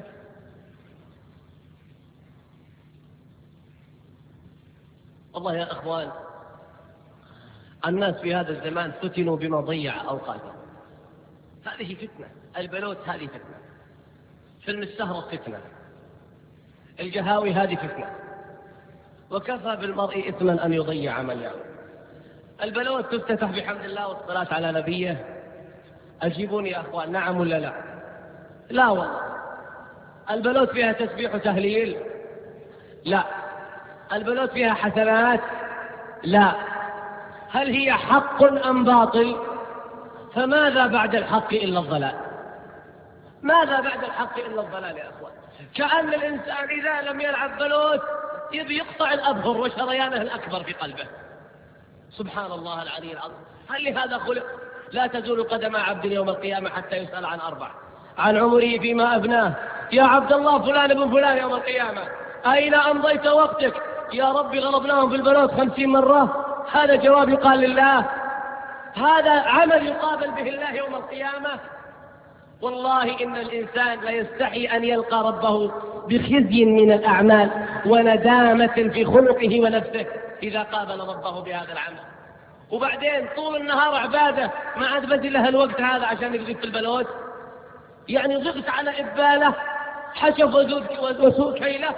والله يا أخوان، الناس في هذا الزمان فتنوا بما ضيع أوقاتهم. هذه فتنة، البلوت هذه فتنة، فيلم السهرة فتنة، الجهاوي هذه فتنة، وكفى بالمرء إثما أن يضيع من يعمل. البلوت تفتتح بحمد الله والصلاة على نبيه. أجيبوني يا أخوان، نعم ولا لا؟ لا والله. البلوت فيها تسبيح وتهليل؟ لا. البلوت فيها حسنات؟ لا. هل هي حق أم باطل؟ فماذا بعد الحق إلا الضلال؟ ماذا بعد الحق إلا الضلال يا أخوان؟ كأن الإنسان إذا لم يلعب بلوت يبي يقطع الأبهر وشريانه الأكبر في قلبه. سبحان الله العلي العظيم. هل لهذا خلق؟ لا تزول قدم عبد يوم القيامة حتى يسأل عن 4: عن عمره فيما أفناه، يا عبد الله فلان ابن فلان يوم القيامة أين أمضيت وقتك؟ يا رب غلبناهم في البلوت 50 مرة. هذا جواب يقال لله؟ هذا عمل يقابل به الله يوم القيامة؟ والله إن الإنسان لا يستحي أن يلقى ربه بخزي من الأعمال وندامة في خلقه ونفسه إذا قابل ربه بهذا العمل. وبعدين طول النهار عبادة، ما عاد بدي لها الوقت هذا عشان يقضي في البلوت. يعني ضغط على إبالة، حشف وسوء كيلة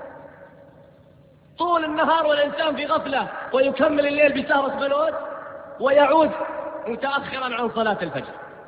طول النهار، والإنسان في غفلة، ويكمل الليل بسهرة بلوت، ويعود متأخرا عن صلاة الفجر.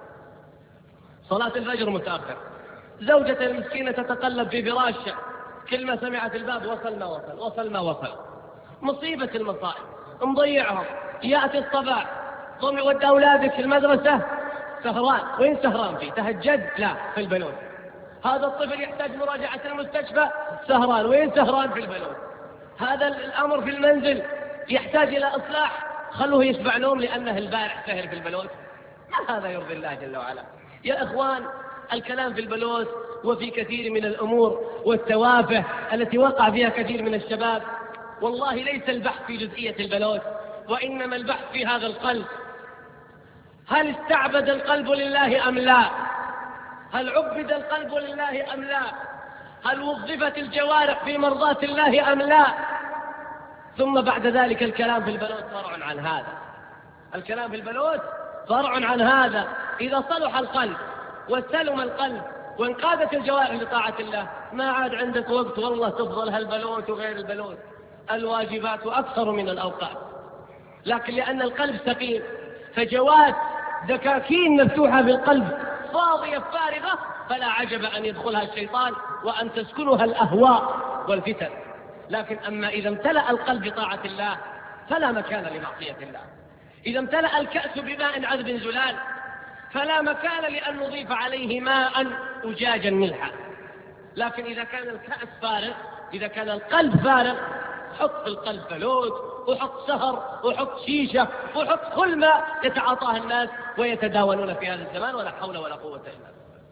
صلاة الفجر متأخر، زوجة المسكينة تتقلب في فراشها، كل ما سمعت الباب وصل ما وصل، وصل ما وصل. مصيبة المصائب، مضيعهم. يأتي الصباح، قم ود أولادك المدرسة، سهران. وين سهران فيه؟ تهجد؟ لا، في البلوت. هذا الطفل يحتاج مراجعة المستشفى، سهران. وين سهران؟ في البلوت. هذا الأمر في المنزل يحتاج إلى إصلاح، خلوه يشبع نوم لأنه البارح سهر في البلوت. ما هذا يرضي الله جل وعلا؟ يا إخوان، الكلام في البلوت وفي كثير من الأمور والتوافه التي وقع فيها كثير من الشباب، والله ليس البحث في جزئية البلوت، وإنما البحث في هذا القلب. هل استعبد القلب لله أم لا؟ هل عبد القلب لله أم لا؟ هل وظفت الجوارح في مرضاة الله أم لا؟ ثم بعد ذلك الكلام في البلوت فرع عن هذا. الكلام في البلوت فرع عن هذا. إذا صلح القلب وسلم القلب وانقادت الجوارح لطاعة الله، ما عاد عندك وقت والله تفضل هالبلوت وغير البلوت. الواجبات أكثر من الأوقات، لكن لأن القلب سقيم فجوات دكاكين مفتوحة في القلب فاضية فارغة، فلا عجب أن يدخلها الشيطان وأن تسكنها الأهواء والفتن. لكن أما إذا امتلأ القلب بطاعة الله فلا مكان لمعصية الله. إذا امتلأ الكأس بماء عذب زلال فلا مكان لأن نضيف عليه ماء أجاجا ملحا. لكن إذا كان الكأس فارغ، إذا كان القلب فارغ، حط في القلب بلوت، وحط سهر، وحط شيشة، وحط كل ما يتعاطاه الناس ويتداولون في هذا الزمان، ولا حول ولا قوة إلا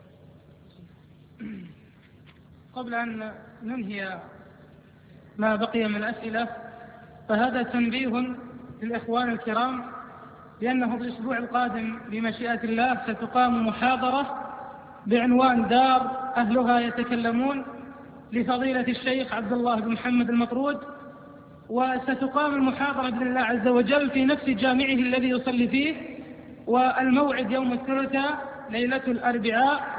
بالله. قبل أن ننهي ما بقي من الأسئلة، فهذا تنبيه للإخوان الكرام بأنه في الأسبوع القادم بمشيئة الله ستقام محاضرة بعنوان دار أهلها يتكلمون لفضيلة الشيخ عبد الله بن محمد المطرود، وستقام المحاضرة بإذن الله عز وجل في نفس جامعه الذي يصلي فيه، والموعد يوم الثلاثاء ليلة الأربعاء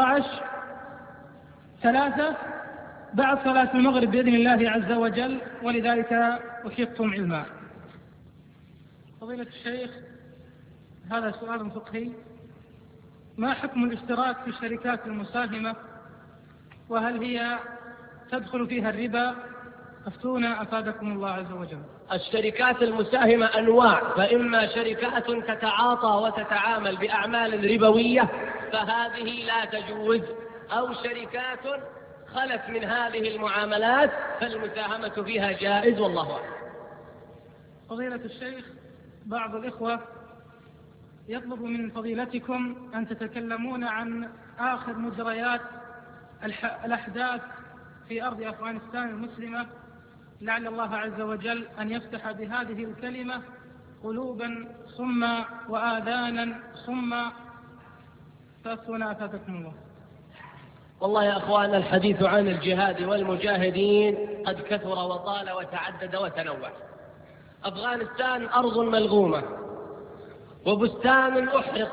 18/3 بعد صلاة المغرب بإذن الله عز وجل، ولذلك أحيطتم علما. فضيلة الشيخ، هذا سؤال فقهي. ما حكم الاشتراك في الشركات المساهمة، وهل هي تدخل فيها الربا؟ أفتونا أفادكم الله عز وجل. الشركات المساهمة أنواع، فإما شركات تتعاطى وتتعامل بأعمال ربوية فهذه لا تجوز، أو شركات خلت من هذه المعاملات فالمساهمة فيها جائز، والله أعلم. فضيلة الشيخ، بعض الإخوة يطلب من فضيلتكم أن تتكلمون عن آخر مجريات الأحداث في أرض أفغانستان المسلمة، لعل الله عز وجل أن يفتح بهذه الكلمة قلوبا صما وآذانا صما، فأفتونا أفادكم الله. والله يا أخوان، الحديث عن الجهاد والمجاهدين قد كثر وطال وتعدد وتنوع. أفغانستان أرض ملغومة، وبستان أحرق،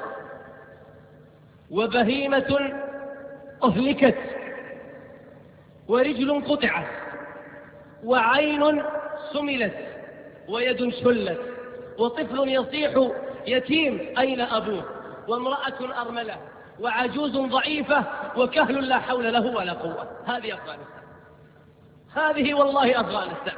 وبهيمة أهلكت، ورجل قطعت، وعين سملت، ويد شلت، وطفل يصيح يتيم أين أبوه، وامرأة أرملة، وعجوز ضعيفة، وكهل لا حول له ولا قوة. هذه أفغانستان، هذه والله أفغانستان.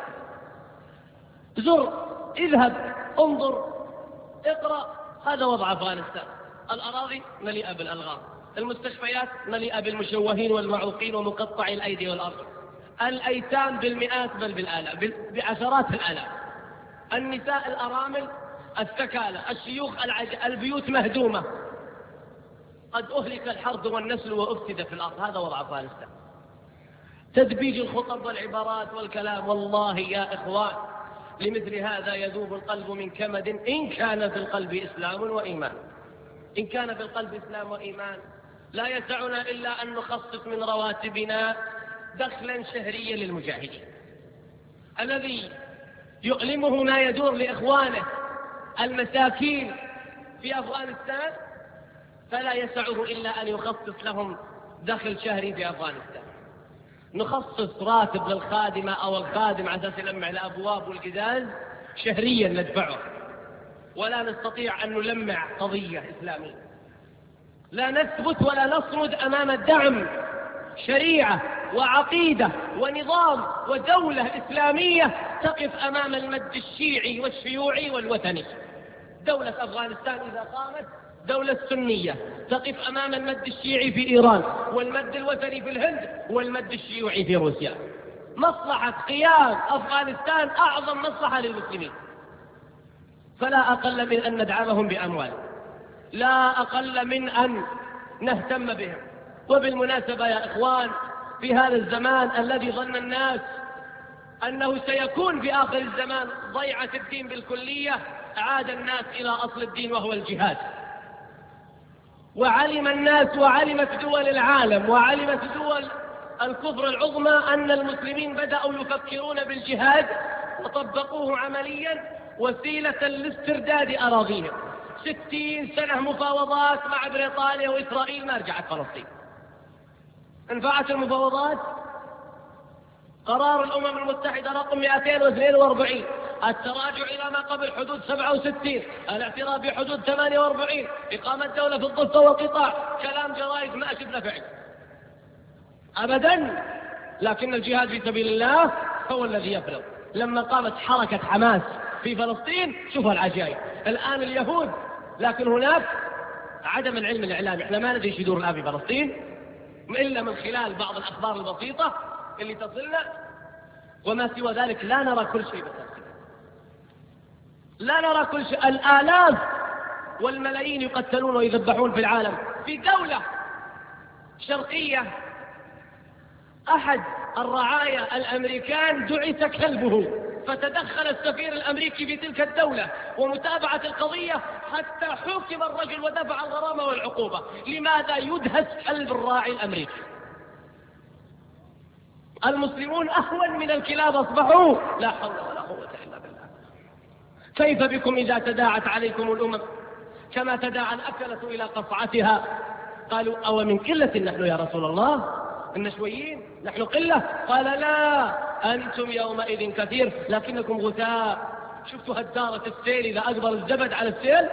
زر، اذهب، انظر، اقرأ، هذا وضع أفغانستان. الأراضي مليئة بالألغام، المستشفيات مليئة بالمشوهين والمعوقين ومقطعي الأيدي والأرجل، الأيتام بالمئات بل بالآلاف، بعشرات الآلاف، النساء الأرامل، الثكالى، الشيوخ البيوت مهدومة. قد أهلك الحرث والنسل وأفسد في الأرض. هذا وضع أفغانستان. تدبيج الخطب والعبارات والكلام، والله يا إخوان لمثل هذا يذوب القلب من كمد، إن كان في القلب إسلام وإيمان. إن كان في القلب إسلام وإيمان لا يسعنا إلا أن نخصص من رواتبنا دخلا شهريا للمجاهدين. الذي يؤلمه ما يدور لإخوانه المساكين في أفغانستان فلا يسعه إلا أن يخصص لهم دخل شهري في أفغانستان. نخصص راتب للخادمة أو الخادم على أساس يلمع الأبواب والجداز شهريا ندفعه، ولا نستطيع أن نلمع قضية إسلامية. لا نثبت ولا نصمد أمام الدعم شريعة وعقيدة ونظام ودولة إسلامية تقف أمام المد الشيعي والشيوعي والوثني. دولة أفغانستان إذا قامت دولة سنية تقف أمام المد الشيعي في إيران، والمد الوثني في الهند، والمد الشيوعي في روسيا. مصلحة قيام أفغانستان أعظم مصلحة للمسلمين، فلا أقل من أن ندعمهم بأموال، لا أقل من أن نهتم بهم. وبالمناسبة يا إخوان، في هذا الزمان الذي ظن الناس أنه سيكون في آخر الزمان ضيعة الدين بالكلية، عاد الناس إلى أصل الدين وهو الجهاد. وعلم الناس وعلمت دول العالم وعلمت دول الكفر العظمى أن المسلمين بدأوا يفكرون بالجهاد وطبقوه عمليا وسيلة لاسترداد أراضيهم. 60 سنة مفاوضات مع بريطانيا وإسرائيل ما رجعت فلسطين. انفعت المفاوضات. قرار الأمم المتحدة رقم 242 التراجع إلى ما قبل حدود 67، الاعتراف بحدود 48، إقامة دولة في الضفة والقطاع. كلام جرائد ما شفنا فعل أبدا، لكن الجهاد في سبيل الله هو الذي يفرض. لما قامت حركة حماس في فلسطين شوفوا العجائب. الآن اليهود، لكن هناك عدم العلم الإعلامي. احنا ما ندري ايش يدور الآن في فلسطين إلا من خلال بعض الأخبار البسيطة اللي تصلنا، وما سوى ذلك لا نرى كل شيء بالتفصيل، لا نرى كل شيء. الآلاف والملايين يقتلون ويذبحون في العالم. في دولة شرقية أحد الرعايا الأمريكان دعس كلبه، فتدخل السفير الأمريكي في تلك الدولة ومتابعة القضية حتى حكم الرجل ودفع الغرامة والعقوبة. لماذا يدهس كلب الراعي الأمريكي؟ المسلمون أهون من الكلاب أصبحوا. لا حول ولا قوة إلا بالله. كيف بكم إذا تداعت عليكم الأمم كما تداعى الأكلة إلى قصعتها؟ قالوا أو من قلة نحن يا رسول الله؟ إن شويين نحن قلة؟ قال لا، أنتم يومئذ كثير لكنكم غثاء. شفتوا هدارة السيل إذا أقبل الزبد على السيل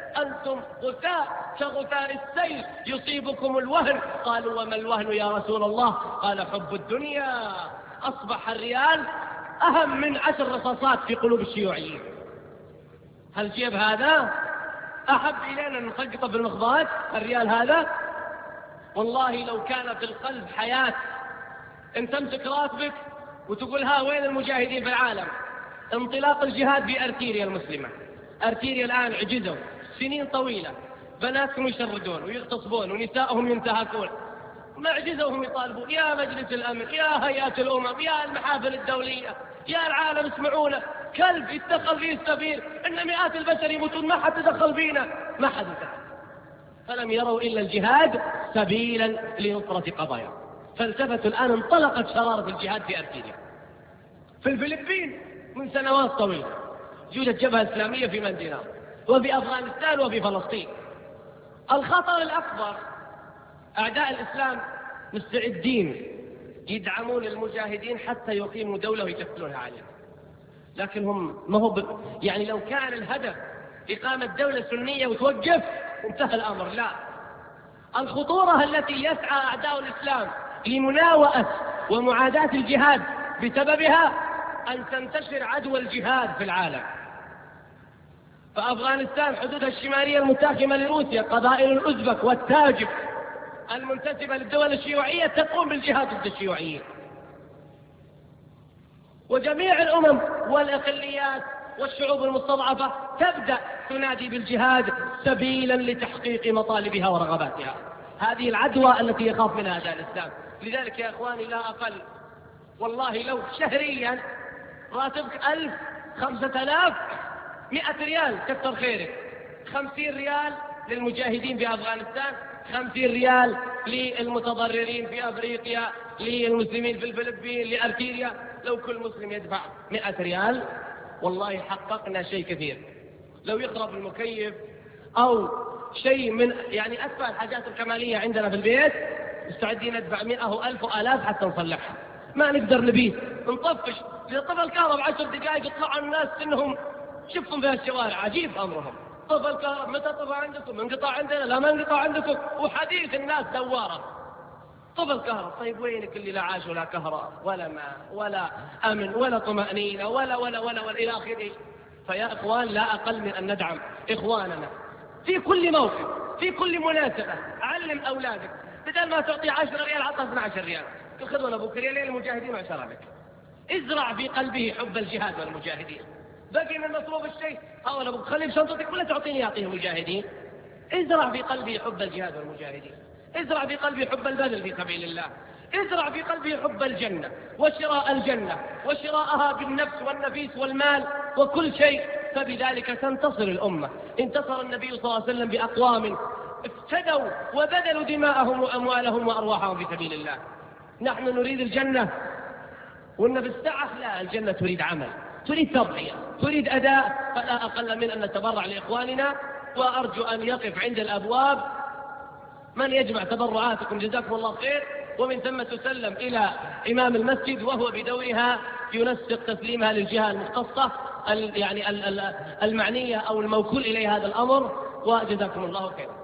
أنتم غثاء كغثاء السيل يصيبكم الوهن. قالوا وما الوهن يا رسول الله؟ قال حب الدنيا. أصبح الريال أهم من 10 رصاصات في قلوب الشيوعيين. هل جيب هذا أحب إلينا نسقطه بالمخبات الريال هذا؟ والله لو كان في القلب حياة ان تمسك راتبك وتقول ها وين المجاهدين في العالم؟ انطلاق الجهاد بأرتيريا المسلمة. أرتيريا الآن عجزوا سنين طويلة، بناتهم يشردون ويغتصبون ونسائهم ينتهكون، معجزهم يطالبون يا مجلس الأمن، يا هيئات الأمم، يا المحافل الدولية، يا العالم اسمعونا، كلب يتدخل فيه السفير، إن مئات البشر يموتون ما حد تدخل فينا، ما حد دخل. فلم يروا إلا الجهاد سبيلا لنصرة قضايا. فالتفتوا الآن انطلقت شرارة الجهاد في أرتيريا. في الفلبين من سنوات طويلة يوجد جبهة إسلامية في ماندينار، وفي أفغانستان وفي فلسطين. الخطر الأكبر أعداء الإسلام مستعدين يدعمون المجاهدين حتى يقيموا دولة ويشكلونها عليها، لكن هم ما هو يعني لو كان الهدف إقامة دولة سنية وتوقف انتهى الأمر، لا. الخطورة التي يسعى أعداء الإسلام لمناوئة ومعاداة الجهاد بسببها أن تنتشر عدوى الجهاد في العالم. فأفغانستان حدودها الشمالية المتاخمة لروسيا، قبائل الأوزبك والتاجك المنتسبة للدول الشيوعية تقوم بالجهاد ضد الشيوعيين. وجميع الأمم والإقليات والشعوب المستضعفة تبدأ تنادي بالجهاد سبيلا لتحقيق مطالبها ورغباتها. هذه العدوى التي يخاف منها أعداء الإسلام. لذلك يا إخواني لا أقل، والله لو شهريا راتبك 1000 5000 100 ريال كتر خيرك، 50 ريال للمجاهدين في أفغانستان، 50 ريال للمتضررين في أفريقيا، للمسلمين في الفلبين، لأرتيريا. لو كل مسلم يدفع 100 ريال والله حققنا شيء كثير. لو يخرب المكيف أو شيء من يعني أتفه الحاجات الكمالية عندنا في البيت مستعدين ندفع 100 أو 1000 وآلاف حتى نصلحها. ما نقدر نبيت نطفش، إذا طفى الكهرباء 10 دقائق يطلعوا الناس إنهم شوفهم في الشوارع، عجيب أمرهم. طفى الكهرباء، متى طفى عندكم؟ انقطع عندنا، لا ما انقطع عندكم، وحديث الناس دوارة. طفى الكهرباء، طيب وينك اللي لا عاش ولا كهرباء ولا ماء ولا أمن ولا طمأنينة ولا إلى آخره. فيا إخوان لا أقل من أن ندعم إخواننا في كل موقف، في كل مناسبة. علم أولادك، بدل ما تعطي 10 ريال عطها 12 ريال، خذوا أبوك ريالين المجاهدين و10 لك. ازرع في قلبه حب الجهاد والمجاهدين. بقي من مطلوب الشيء أولا أبوك خلي بشنطتك ولا تعطيني يعطيه المجاهدين. ازرع في قلبه حب الجهاد والمجاهدين، ازرع في قلبه حب البذل في سبيل الله، ازرع في قلبه حب الجنة وشراء الجنة وشراءها بالنفس والنفيس والمال وكل شيء. فبذلك تنتصر الأمة. انتصر النبي صلى الله عليه وسلم بأقوام افتدوا وبذلوا دماءهم وأموالهم وأرواحهم في سبيل الله. نحن نريد الجنة والنبي استعف، لا، الجنة تريد عمل، تريد تضحية، تريد أداء. فلا أقل من أن نتبرع لإخواننا، وأرجو أن يقف عند الأبواب من يجمع تبرعاتكم جزاكم الله خير، ومن ثم تسلم إلى إمام المسجد وهو بدورها ينسق تسليمها للجهة المختصة يعني المعنية أو الموكول إليه هذا الأمر. وجزاكم الله خير.